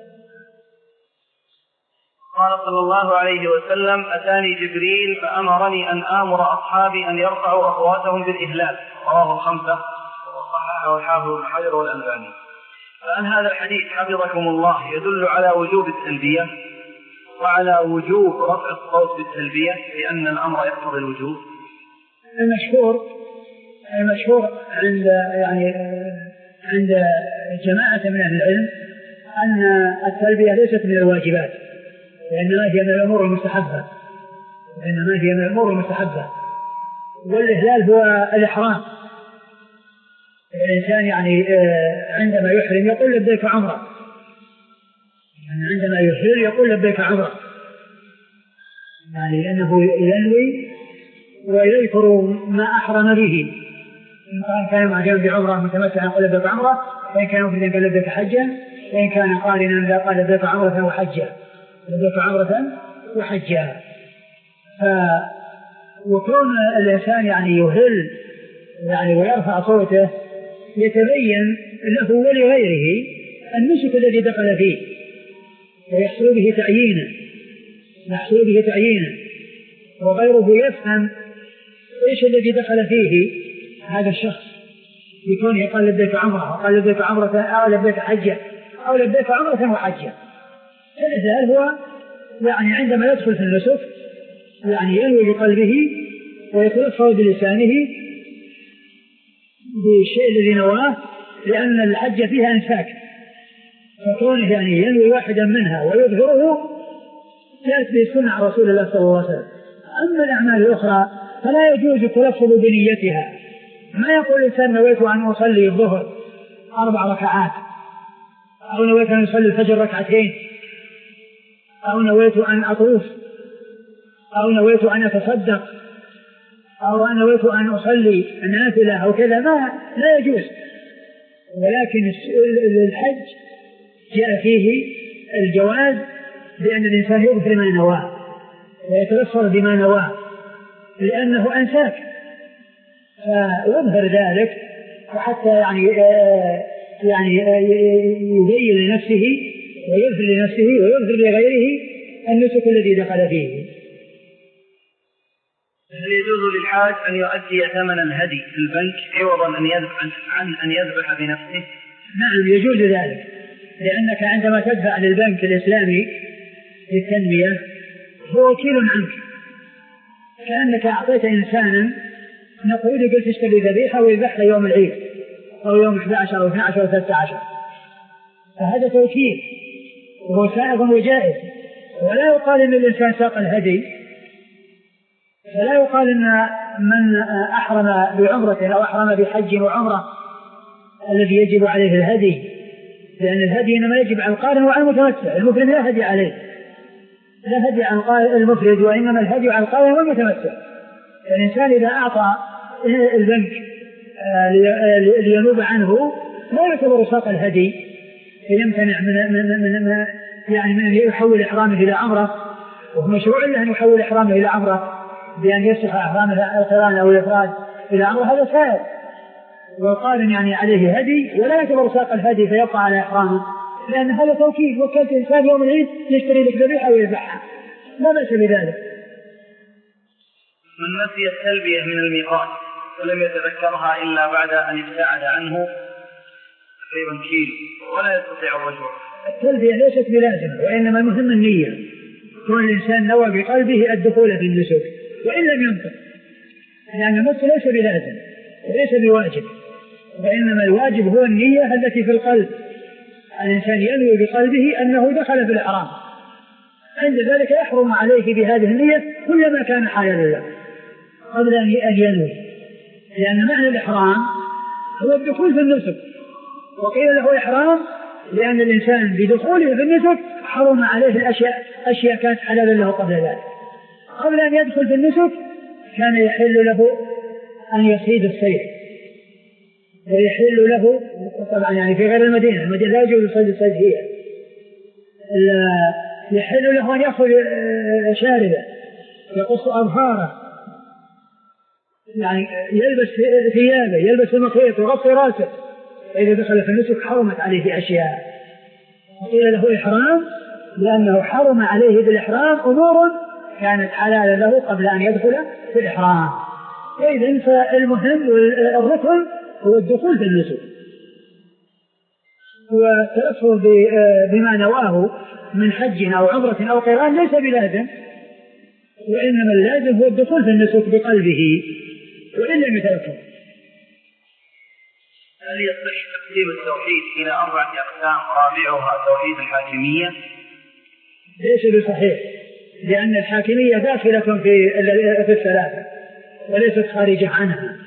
قال صلى الله عليه وسلم: أتاني جبريل فأمرني أن آمر أصحابي أن يرفعوا أصواتهم بالإهلال. رواه الخمسة وصححه الحافظ ابن حجر والألباني. فأن هذا الحديث حفظكم الله يدل على وجوب التلبية وعلى وجوب رفع الصوت بالتلبية لأن الأمر يقتضي الوجوب؟ المشهور المشهور عند يعني عند جماعة من أهل العلم أن التلبية ليست من الواجبات، وإنما هي من الأمور المستحبة، وإنما هي من الأمور المستحبة. والإهلال هو الإحرام. الإنسان يعني عندما يحرم يقول لبيك عمرة، يعني عندما يحرم يقول لبيك عمرة، يعني لأنه ينوي ويذكر ما أحرم به. إن كان معجبا بعمرة متمتعا قال لبيك عمرة، وإن كان مفردا قال لبيك حجا، وإن كان قارنا قال لبيك عمرة وحجا، لبيك عمرة وحجا. ف وكون الإنسان يعني يهل يعني ويرفع صوته يتبين له ولغيره النسك الذي دخل فيه، ويحصل به تعيينا يحصل به تعيينا وغيره يفهم ايش الذي دخل فيه هذا الشخص يكون يقال لبيك عمره وقال لبيك عمرة أو لبيك حجة أو لبيك عمرة وحجة. الإهلال هو يعني عندما يدخل في النسك يعني ينوي بقلبه ويتلفظ بلسانه بالشيء الذي نواه، لأن الحج فيها انساك، فكونه يعني ينوي واحدا منها ويظهره جاءت به سنة عن رسول الله صلى الله عليه وسلم. أما الأعمال الأخرى فلا يجوز التلفظ بنيتها. ما يقول الإنسان نويت أن أصلي الظهر أربع ركعات، أو نويت أن أصلي الفجر ركعتين، أو نويت أن أطوف، أو نويت أن أتصدق، أو أن نويت أن أصلي نافلة أو كذا، ما لا يجوز. ولكن الحج جاء فيه الجواز بأن الإنسان يظهر ما نواه ويتبصر بما نواه لأنه أنساك، فيظهر ذلك وحتى يعني يعني يبين لنفسه ويظهر لنفسه ويظهر لغيره النسك الذي دخل فيه. هل يجوز للحاج أن يؤدي ثمن الهدي في البنك عوضا أن يذبح عن أن يذبح بنفسه؟ نعم يجوز ذلك، لأنك عندما تدفع للبنك الإسلامي للتنمية هو وكيل عنك، كأنك أعطيت إنسانا نقول قلت اشتري ذبيحة ويذبحها يوم العيد أو يوم أحد عشر أو اثني عشر أو ثلاثة عشر، فهذا توكيل وهو سائغ وجائز. ولا يقال إن الإنسان ساق الهدي، فلا يقال إن من أحرم بعمرة أو أحرم بحج وعمرة الذي يجب عليه الهدي، لأن الهدي إنما يجب على القارن وعلى المتمتع، المفرد لا هدي عليه، لا هدي على المفرد، وإنما الهدي على القارن والمتمتع. الإنسان إذا أعطى البنك لينوب عنه لا يعتبر ساق الهدي، فيمتنع من من من يعني من أن يحول إحرامه إلى عمرة، ومشروع له أن يحول إحرامه إلى عمرة بأن يسخ إحرامه القران أو الإفراد إلى عمرة، هذا سائر. وقال يعني عليه هدي ولا يعتبر ساق الهدي فيبقى على إحرامه، لأن هذا توكيد، وكلت إنسان يوم العيد يشتري لك ذبيحة ويذبحها، لا بأس بذلك. من نسي التلبية من الميقات ولم يتذكرها إلا بعد أن ابتعد عنه تقريبا كيلو ولا يستطيع الرجوع، التلبية ليست بلازمة، وإنما المهم النية، كون الإنسان نوى بقلبه الدخول في النسك وإن لم ينطق، لأن النص ليس بلازم وليس بواجب، وإنما الواجب هو النية التي في القلب. الإنسان ينوي بقلبه أنه دخل في الإحرام، عند ذلك يحرم عليه بهذه النية كل ما كان حلالا له قبل أن ينوي، لأن معنى الإحرام هو الدخول في النسك، وقيل له إحرام لأن الإنسان بدخوله في النسك حرم عليه الأشياء أشياء كانت حلالا له قبل ذلك. قبل أن يدخل في النسك كان يحل له أن يصيد الصيد، ويحل له طبعا يعني في غير المدينة، المدينة لا يجوز صيد الصيد فيها، يحل له أن يأخذ شاربه يقص أظهاره، يعني يلبس ثيابه، يلبس المخيط ويغطي راسه، فإذا دخل في النسك حرمت عليه أشياء، وقيل له إحرام لأنه حرم عليه بالإحرام أمور كانت حلالا له قبل أن يدخل في الإحرام. وإذن فالمهم والركن هو الدخول في النسك، والتلفظ بما نواه من حج أو عمرة أو قران ليس بلازم، وإنما اللازم هو الدخول في النسك بقلبه وإن لم يتلفظ. هل يصح تقسيم التوحيد إلى أربعة أقسام رابعها توحيد الحاكمية؟ ليس بصحيح، لأن الحاكمية داخلة في في الثلاثة وليست خارجة عنها،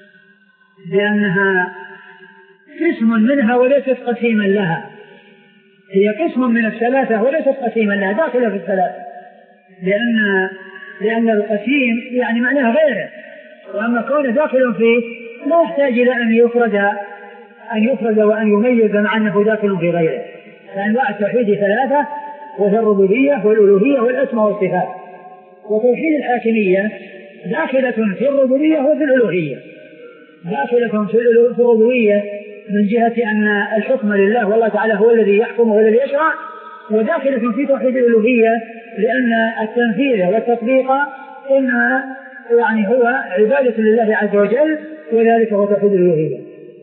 لأنها قسم منها وليست قسيما لها، هي قسم من الثلاثة وليست قسيما لها، داخلة في الثلاثة، لأن لأن القسيم يعني معناه غيره، وأما كونه داخل فيه لا يحتاج إلى أن يفرد أن يفرد وأن يميز مع أنه داخل في غيره. فأنواع التوحيد ثلاثة، وهي الربوبية والألوهية والأسماء والصفات. وتوحيد الحاكمية داخلة في الربوبية وفي الألوهية، داخلة في الربوبية من جهة أن الحكم لله والله تعالى هو الذي يحكم والذي يشرع، وداخلة في توحيد الألوهية لأن التنفيذ والتطبيق إنما يعني هو عبادة لله عز وجل، وذلك هو توحيد الألوهية.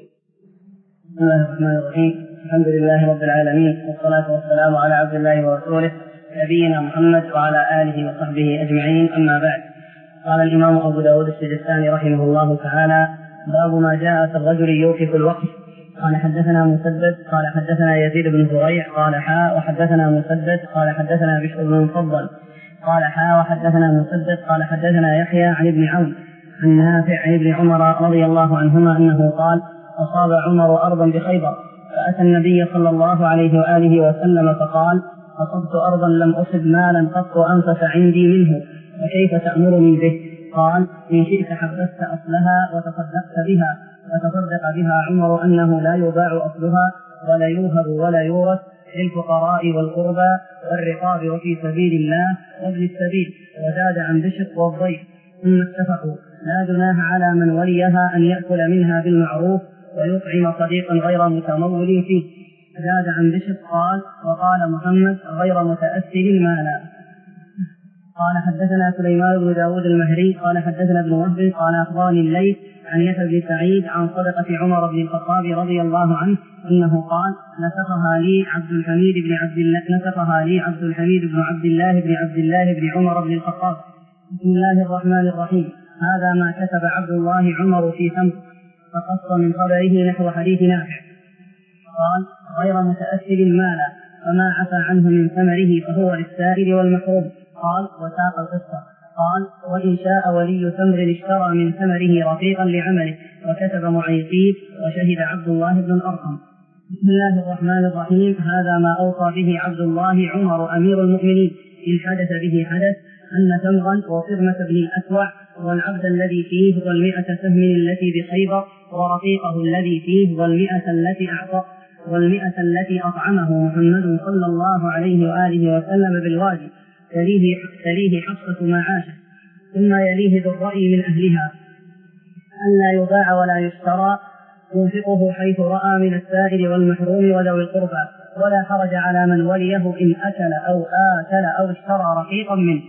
بسم الله الرحمن الرحيم، الحمد لله رب العالمين، والصلاة والسلام على عبد الله ورسوله نبينا محمد وعلى آله وصحبه أجمعين، أما بعد. قال الإمام أبو داود السجستاني رحمه الله تعالى: باب ما جاء في الرجل يوقف الوقف. قال حدثنا مسدد قال حدثنا يزيد بن زريع قال حاء وحدثنا مسدد قال حدثنا بشر بن المفضل قال حاء وحدثنا مسدد قال حدثنا يحيى عن ابن عون عن نافع عن ابن عمر رضي الله عنهما أنه قال: أصاب عمر أرضا بخيبر فأتى النبي صلى الله عليه وآله وسلم فقال: أصبت أرضا لم أصب مالا قط أنفس عندي منه، فكيف تأمرني به؟ قال: إن شئت حبست أصلها وتصدقت بها. فتصدق بها عمر أنه لا يباع أصلها ولا يوهب ولا يورث للفقراء والقربى والرقاب وفي سبيل الله وابن السبيل، وزاد عن بشر والضيف. ثم اتفقوا: لا جناح على من وليها أن يأكل منها بالمعروف ويطعم صديقا غير متمول فيه. زاد عن بشر قال: وقال محمد: غير متأثل مالا. قال حدثنا سليمان بن داود المهري قال حدثنا ابن وهب قال أخبرني الليث عن يحيى بن سعيد عن صدقة عمر بن الخطاب رضي الله عنه أنه قال: نسخها لي عبد الحميد بن عبد الله نسخها لي عبد الحميد بن عبد الله بن عبد الله بن عمر بن الخطاب. بسم الله الرحمن الرحيم. هذا ما كتب عبد الله عمر في ثمر، فقص من خبره نحو حديث نافع. قال: غير متأثل مالا، فما عفى عنه من ثمره فهو للسائل والمحروم. قال: وساق القصة. قال: وإن شاء ولي ثمر اشترى من ثمره رفيقا لعمله وكتب معيقيب وشهد عبد الله بن الأرقم. بسم الله الرحمن الرحيم. هذا ما أوصى به عبد الله عمر أمير المؤمنين إن حدث به حدث، أن ثمرا وصرمة بن الأكوع والعبد الذي فيه والمئة سهم التي بخيبر ورفيقه الذي فيه والمئة التي أعطى والمئة التي أطعمه محمد صلى الله عليه وآله وسلم بالواجب، تليه, تليه حفصة معاشه، ثم يليه ذو الرأي من أهلها، ألا يباع ولا يشترى، ينفقه حيث رأى من السائل والمحروم وذوي القربى، ولا حرج على من وليه إن أكل أو آكل أو اشترى رقيقا منه.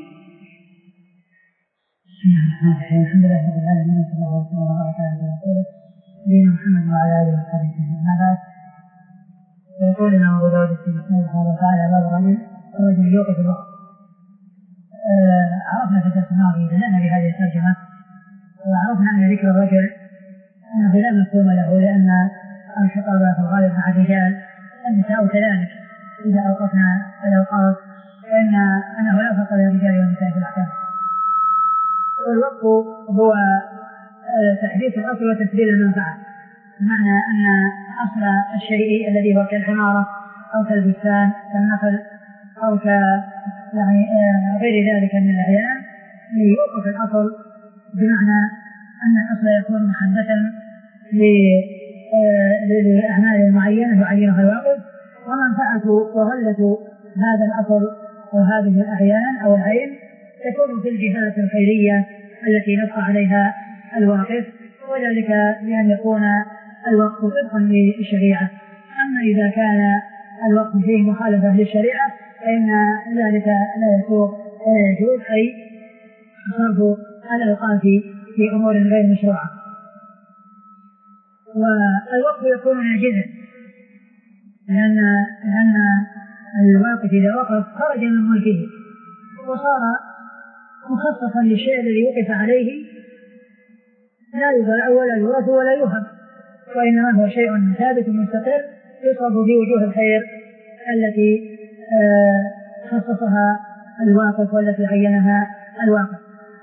الحمد لله رب العالمين، صلى الله وسلم على رسوله نبينا محمد وعلى آله وصحبه أجمعين. يقول لنا أبو داود السجستاني رحمه الله تعالى: باب الرجل يوقف الوقت. عرفنا في الدرس الماضي بدأنا بهذه الترجمة، وعرفنا أن ذكر الرجل أنه لا مفهوم له، لأن الخطاب في الغالب مع الرجال، النساء كذلك إذا أوقفنا الأوقاف فإن أنه لا فرق بين الرجال والنساء في الأحكام. والوقف هو تحديث الأصل وتسديد المنفعة، بمعنى أن أصل الشيء الذي هو كالحمارة أو كالبستان كالنخل أو ك يعني غير ذلك من الأحيان يوقف الأصل، بمعنى أن الأصل يكون محدثا لأعمال معينة يعينها الواقف، ومنفعة وغلة هذا الأصل وهذه الأعيان أو العين تكون في الجهات الخيرية التي نص عليها الواقف، وذلك بأن يكون الوقف طبقا للشريعة. أما إذا كان الوقف فيه مخالفة للشريعة فإن ذلك لا يسوغ ولا يجوز، أي صرف الأوقاف في أمور غير مشروعة. والوقف يكون ناجزا لأن لأن الواقف إذا وقف خرج من ملكه وصار مخصصا للشيء الذي وقف عليه، لا يباع ولا يورث ولا يوهب، وإنما هو شيء ثابت مستقر يصرف في وجوه الخير التي خصصها الواقف والتي عينها الواقف.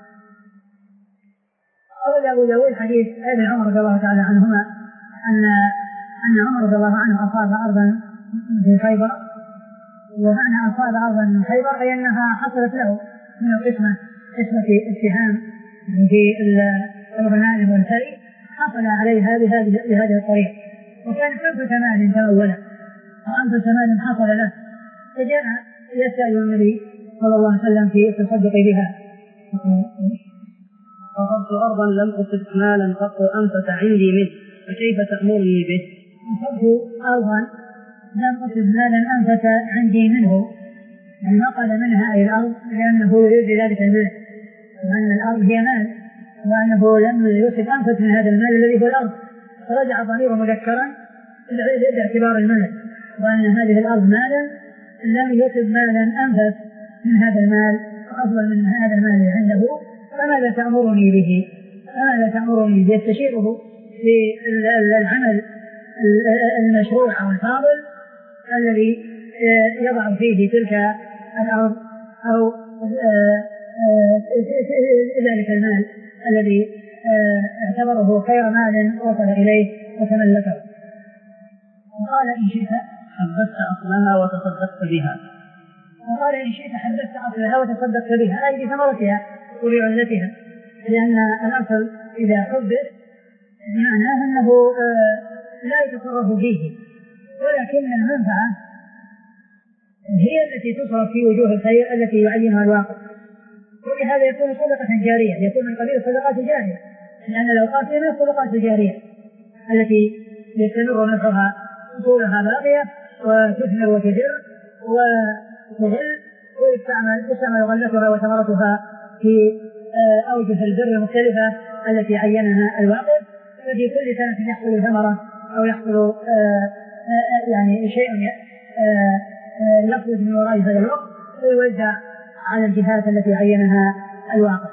قال أبو داود حديث ابن عمر رضي الله تعالى عنهما أن أن عمر رضي الله عنه أصاب أرضا في خيبر، ومعنى أصاب أرضا من خيبر أي أنها حصلت له من القسمة قسمة السهام في الغنائم والفري، حصل عليها بهذه بهذه الطريقة، وكان أنفس مال تموله وأنفس مال حصل له، فجاء يسأل النبي صلى الله عليه وسلم في التصدق بها. أخذت أرضا لم أصب مالا قط أنفس عندي منه فكيف تأمرني به؟ أخذت أرضا لم أصب مالا أنفس عندي منه، يعني نقل منها أي الأرض لأنه يريد ذلك المال، وأن الأرض هي مال، وأنه لم يصب أنفس من هذا المال الذي هو الأرض، فرجع ضميره مذكرا باعتبار المال، وأن هذه الأرض مالا لم يصب مالا أنفس من هذا المال وأفضل من هذا المال عنده، فماذا تأمرني به؟ فماذا تأمرني به؟ يستشيره في العمل المشروع أو الفاضل الذي يضع فيه تلك الأرض أو ذلك المال الذي اعتبره خير مال وصل إليه وتملكه. وقال إن شئت حبست أصلها وتصدقت بها. وقال إن شئت حبست أصلها وتصدقت بها، أي بثمرتها وبعلتها، لأن الأصل إذا حبس معناه أنه لا يتصرف فيه، ولكن المنفعة هي التي تصرف في وجوه الخير التي يعينها الواقع، ولهذا يكون صدقة جارية، يكون من قبيل الصدقات الجارية، لأن الأوقاف هي من الصدقات الجارية التي يستمر نفعها أصولها باقية وتثمر وتجر وتغل ويستعمل تستعمل غلتها وثمرتها في أوجه البر المختلفة التي عينها الواقف، ففي كل سنة يحصل ثمرة أو يحصل يعني شيء يخرج من وراء هذا الوقت ويوزع على الجهات التي عينها الواقف.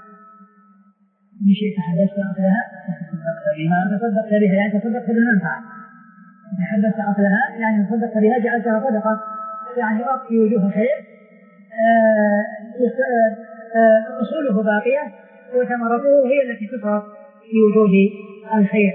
بشيء تحدثت أصلها تصدقت بها، يعني تصدقت بالمنفعة. تحدثت أصلها يعني تصدقت بها جعلتها صدقة، يعني وقت في وجوه الخير أصوله باقية وثمرته هي التي تصرف في وجوه الخير.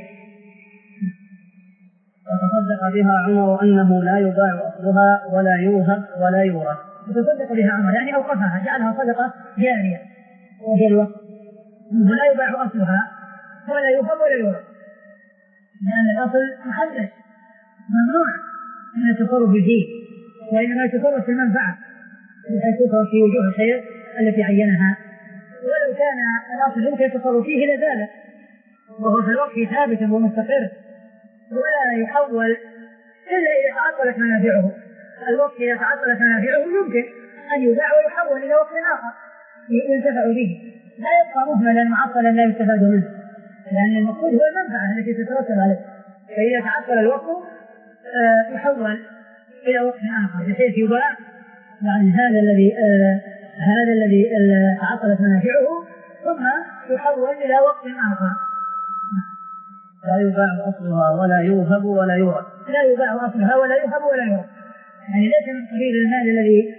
وتصدق بها عمر أنه لا يباع أصلها ولا يوهب ولا يورث. وتصدق بها عمر يعني أوقفها جعلها صدقة جارية وهي الوقت، ولا يباع أصلها ولا يوهب ولا يورث، لأن الأصل محدث ممنوع من التصرف فيه، وإنما يتصرف في المنفعة بحيث تصرف في وجوه الخير التي عينها، ولو كان الأصل يمكن التصرف فيه لزال وهو في الوقت ثابت ومستقر ولا يحول إلا إذا تعطلت منافعه. الوقت إذا تعطلت منافعه يمكن أن يباع ويحول إلى وقت آخر ينتفع به، لا يبقى مهملا معطلا لا يستفاد منه، لأن المقصود هو المنفعة التي تترتب عليه، فإذا تعطل الوقت آه يحول إلى وقت آخر بحيث يباع يعني هذا الذي آه هذا الذي آه تعطلت منافعه ثم يحول إلى وقت آخر. لا يباع أصلها ولا يوهب ولا يورث. لا يباع أصلها ولا يوهب ولا يورث، يعني ليس من قبيل المال الذي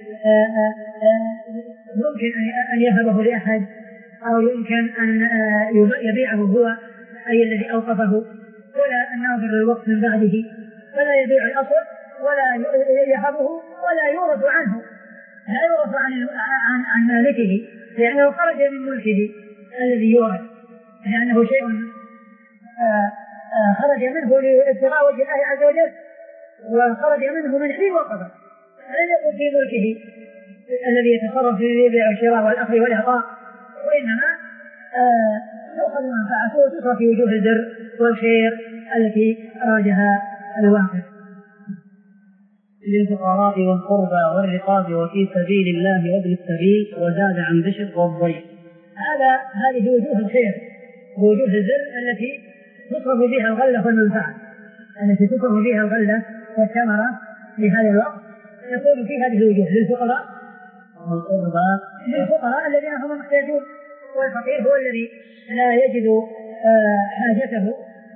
يمكن أن يهبه لأحد أو يمكن أن يبيعه هو أي الذي أوقفه، ولا الناظر للوقت من بعده، فلا يبيع الأصل ولا يهبه ولا يورث عنه، لا يورث عن عن عن مالكه لأنه خرج من ملكه الذي يورث، لأنه شيء خرج منه لابتغاء وجه الله عز وجل وخرج منه من حين وقفه، لم يكن في ملكه الذي يتصرف في البيع والشراء والأخذ والإعطاء، وإنما تؤخذ منفعته وتصرف في وجوه البر والخير التي أراجها الواقع. للفقراء والقربى والرقاب وفي سبيل الله وابن السبيل وزاد عن بشر والضيف. هذا هذه وجوه الخير ووجوه البر التي تصرف بها الغلة والمنفعة، التي تصرف بها الغلة والثمرة في هذا الوقت يكون في هذه الوجوه للفقراء والقربى للفقراء الذين هم محتاجون، والفقير هو الذي لا يجد حاجته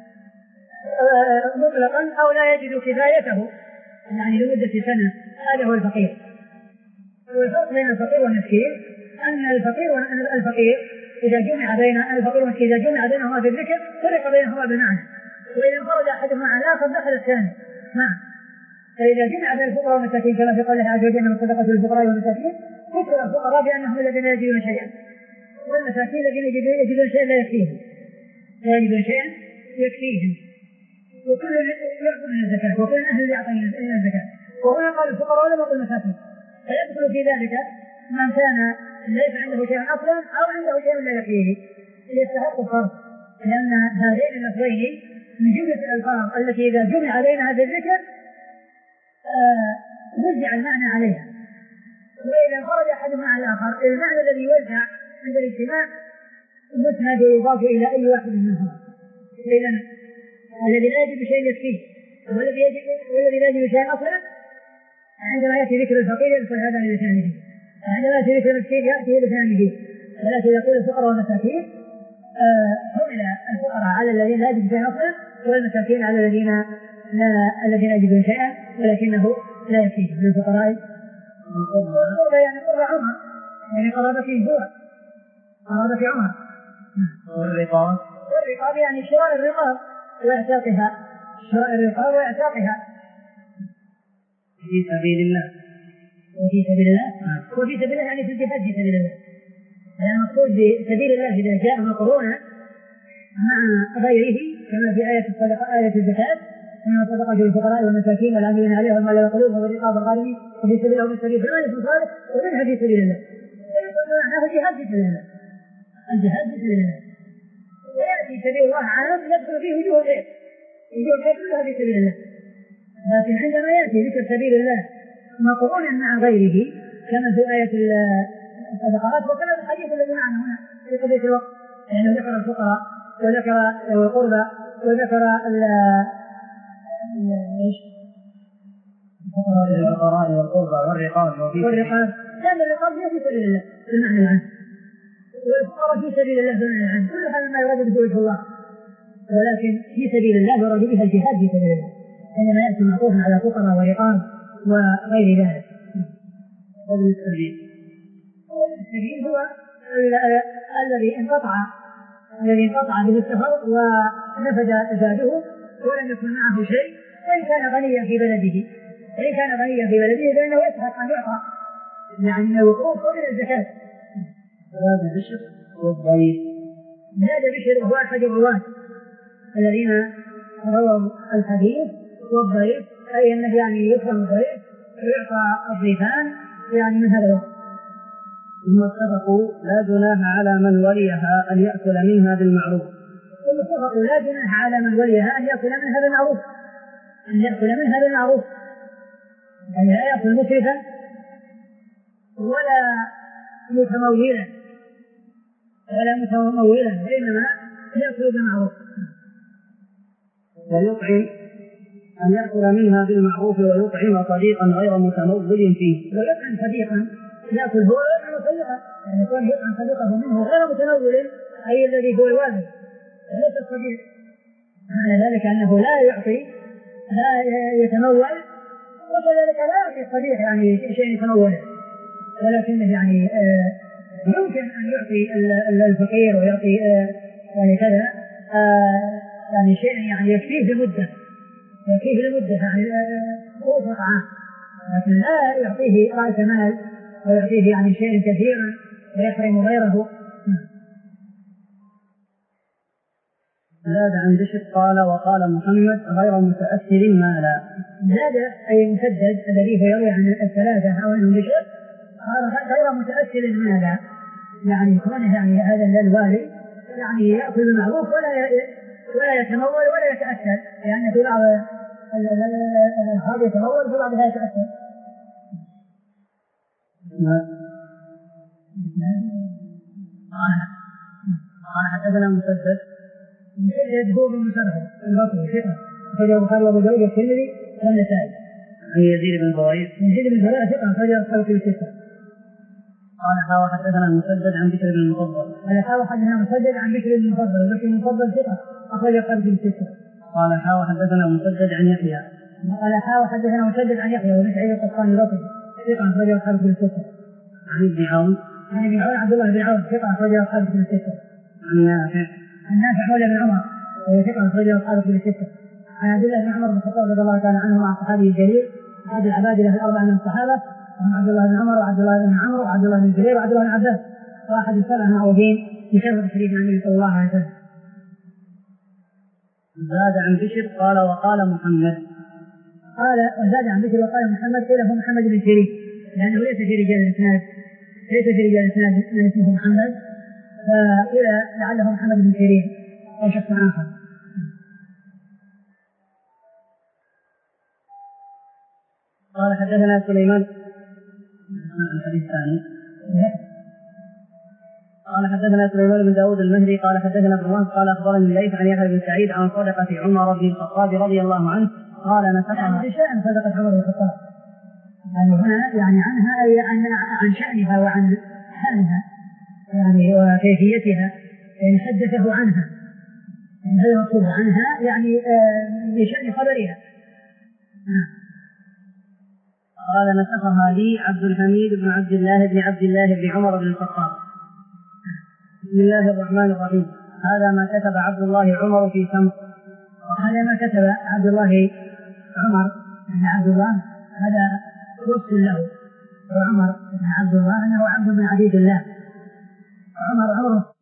مطلقا أو لا يجد كفايته يعني لمدة سنة، هذا هو الفقير. والفرق بين الفقير والمسكين أن الفقير والفقير إذا جمع بين الفقير والمسكين إذا جمع بينهما في الذكر فرق بينهما بالمعنى، وإذا انفرد أحدهما عن الآخر دخل الثاني نعم. فإذا جمع بين الفقراء والمساكين كما في قوله عز وجل من الصدقة للفقراء والمساكين ذكر الفقراء بأنهم الذين لا يجدون شيئا، والمساكين الذين يجدون شيئا لا يكفيهم لا يجدون شيئا يكفيهم، وكل يعطي من الزكاة وكل أهل يعطي من الزكاة. وهنا قال الفقراء ولم يقل المساكين، فيدخل في ذلك من كان ليس عنده شيء أصلا أو عنده شيء لا يكفيه يستحق الفرق، لأن هذين اللفظين من جملة الألفاظ التي إذا جمع بينها بالذكر وزع آه المعنى عليها، وإذا انفرد أحدهما على الآخر المعنى الذي يوزع عند الاجتماع مسند ويضاف إلى أي واحد منهما. إذا الذي لا يجد شيء يكفيه والذي يجد والذي لا يجد شيء أصلا عندما يأتي ذكر الفقير يدخل هذا لسانه، عندما يأتي ذكر المسكين يأتي لسانه، ولكن إذا قيل الفقراء والمساكين حمل الفقراء على الذين لا يجدون شيئا أصلا والمساكين على الذين لا الذين يجدون شيئا ولكنه لا يكفيهم. من الفقراء والقربى يعني قربى عمر يعني قرابة هو قرابة عمر. والرقاب والرقاب يعني شراء الرقاب وإعتاقها شراء الرقاب وإعتاقها في سبيل الله وفي سبيل الله وفي سبيل الله يعني في الجهاد في سبيل الله. يعني المقصود بسبيل الله إذا جاء مقرونا مع غيره كما في آية الصدقة آية الزكاة من الصدقة للفقراء والمساكين والعاملين عليها والمال والقلوب والرقاب والغارمين وفي سبيل الله وفي سبيل الله يكون صالح ومنها في سبيل الله. معناه الجهاد في سبيل الله الجهاد في سبيل الله. ويأتي سبيل الله عام يدخل فيه وجوه الخير وجوه الخير كلها في سبيل الله، لكن عندما يأتي ذكر سبيل الله مقرونا مع غيره كما في آية الصدقات وكما في الحديث الذي معنا هنا في قضية الوقت يعني ذكر الفقراء وذكر القربى وذكر الفقراء والقربى والرقاب والرقاب كان الرقاب في سبيل الله في المعنى العام والفقراء في سبيل الله في المعنى العام، كل هذا ما يراد به وجه الله، ولكن في سبيل الله يراد بها الجهاد في سبيل الله عندما يأتي معطوفا على فقراء ورقاب وغير ذلك. وابن السبيل وابن السبيل هو الذي انقطع الذي انقطع به السفر ونفد زاده ولم يكن معه شيء، وإن كان غنيا في بلده وإن كان غنيا في بلده فإنه يستحق أن يعطى يعني من الوقوف ومن الزكاة. زاد بشر والضيف زاد بشر هو أحد الرواة الذين رووا الحديث، والضيف أي أنه يعني يكرم الضيف ويعطى الضيفان يعني من هذا الوقت. ثم اتفقوا لا جناح على من وليها أن يأكل منها بالمعروف. ثم اتفقوا لا جناح على من وليها أن يأكل منها بالمعروف أن يأكل منها بالمعروف يعني لا يأكل مسرفا ولا متمولا ولا متمولا إنما يأكل بالمعروف. ويطعم أن يأكل منها بالمعروف ويطعم صديقا غير متمول فيه. ويطعم صديقا يأكل هو ويطعم صديقا يعني يكون يطعم صديقه منه غير متمول أي الذي هو الوالد ليس الصديق، معنى ذلك أنه لا يعطي لا يتمول وكذلك لا يعطي الصديق يعني شيء يتمول، ولكنه يعني آه يمكن أن يعطي الفقير ويعطي آه يعني كذا آه يعني شيء يعني يكفيه لمدة يكفيه لمدة يعني هو طعام، لكن لا يعطيه رأس مال ويعطيه يعني شيء كثيرا ويحرم غيره. زاد عن بشر قال وقال محمد غير متأثر مالا. زاد أي مسدد الذي يروي عن الثلاثة أو عن بشر قال غير متأثر مالا يعني كونه يعني هذا الوالي يعني يأكل بالمعروف ولا ولا يتمول ولا يتأثر، لأن في بعض الألفاظ يتمول في بعضها يتأثر. قال حدثنا مسدد مسدد هو بن مسرهد البصري ثقة، أخرجه البخاري وأبو داود والترمذي والنسائي. عن يزيد بن زريع يزيد بن زريع ثقة، أخرجه البخاري في الستة. قال حاول حدثنا مسدد عن بشر بن المفضل قال حاول حدثنا مسدد عن بشر بن المفضل، بشر بن المفضل ثقة، أخرجه البخاري في الستة. قال حاول حدثنا مسدد عن يحيى قال حاول حدثنا مسدد عن يحيى وبن سعيد القطان البصري ثقة، أخرجه البخاري في الستة. عن ابن عون عن ابن عون عبد الله بن عون ثقة، أخرجه البخاري في الستة. عن نافع عن نافع مولى بن عمر وهو ثقة، أخرجه البخاري في الستة. عن عبد الله بن عمر بن الخطاب رضي الله تعالى عنه مع الصحابي الجليل أحد العبادلة الأربعة من الصحابة، وهم عبد الله بن عمر وعبد الله بن عمرو وعبد الله بن الزبير وعبد الله بن عباس، واحد السبع المعروفين بشرف الحديث عن النبي صلى الله عليه وسلم. زاد عن بشر قال وقال محمد قال وزاد عن بشر وقال محمد قيل هو محمد بن سيرين، لأنه ليس في رجال الإسناد ليس في رجال الإسناد من اسمه محمد، فقيل لعله محمد بن سيرين أو شخص آخر. قال حدثنا سليمان الحديث الثاني قال حدثنا سليمان بن داود المهدي قال حدثنا ابن وهب قال اخبرني الليث عن يحيى بن سعيد عن صدقة عمر بن الخطاب رضي الله عنه قال نسخها بشأن صدقة عمر بن الخطاب، يعني هنا يعني عنها أي عن عن شأنها وعن حالها يعني وكيفيتها، يعني حدثه عنها، يعني هذا المقصود عنها يعني بشأن خبرها. قال نسخها لي عبد الحميد بن عبد الله بن عبد الله بن عمر بن الخطاب. بسم الله الرحمن الرحيم. هذا ما كتب عبد الله عمر في سمر. هذا ما كتب عبد الله عمر بن عبد الله، هذا وصف له، وعمر بن عبد الله أنه عبد من عبيد الله. عمر عمره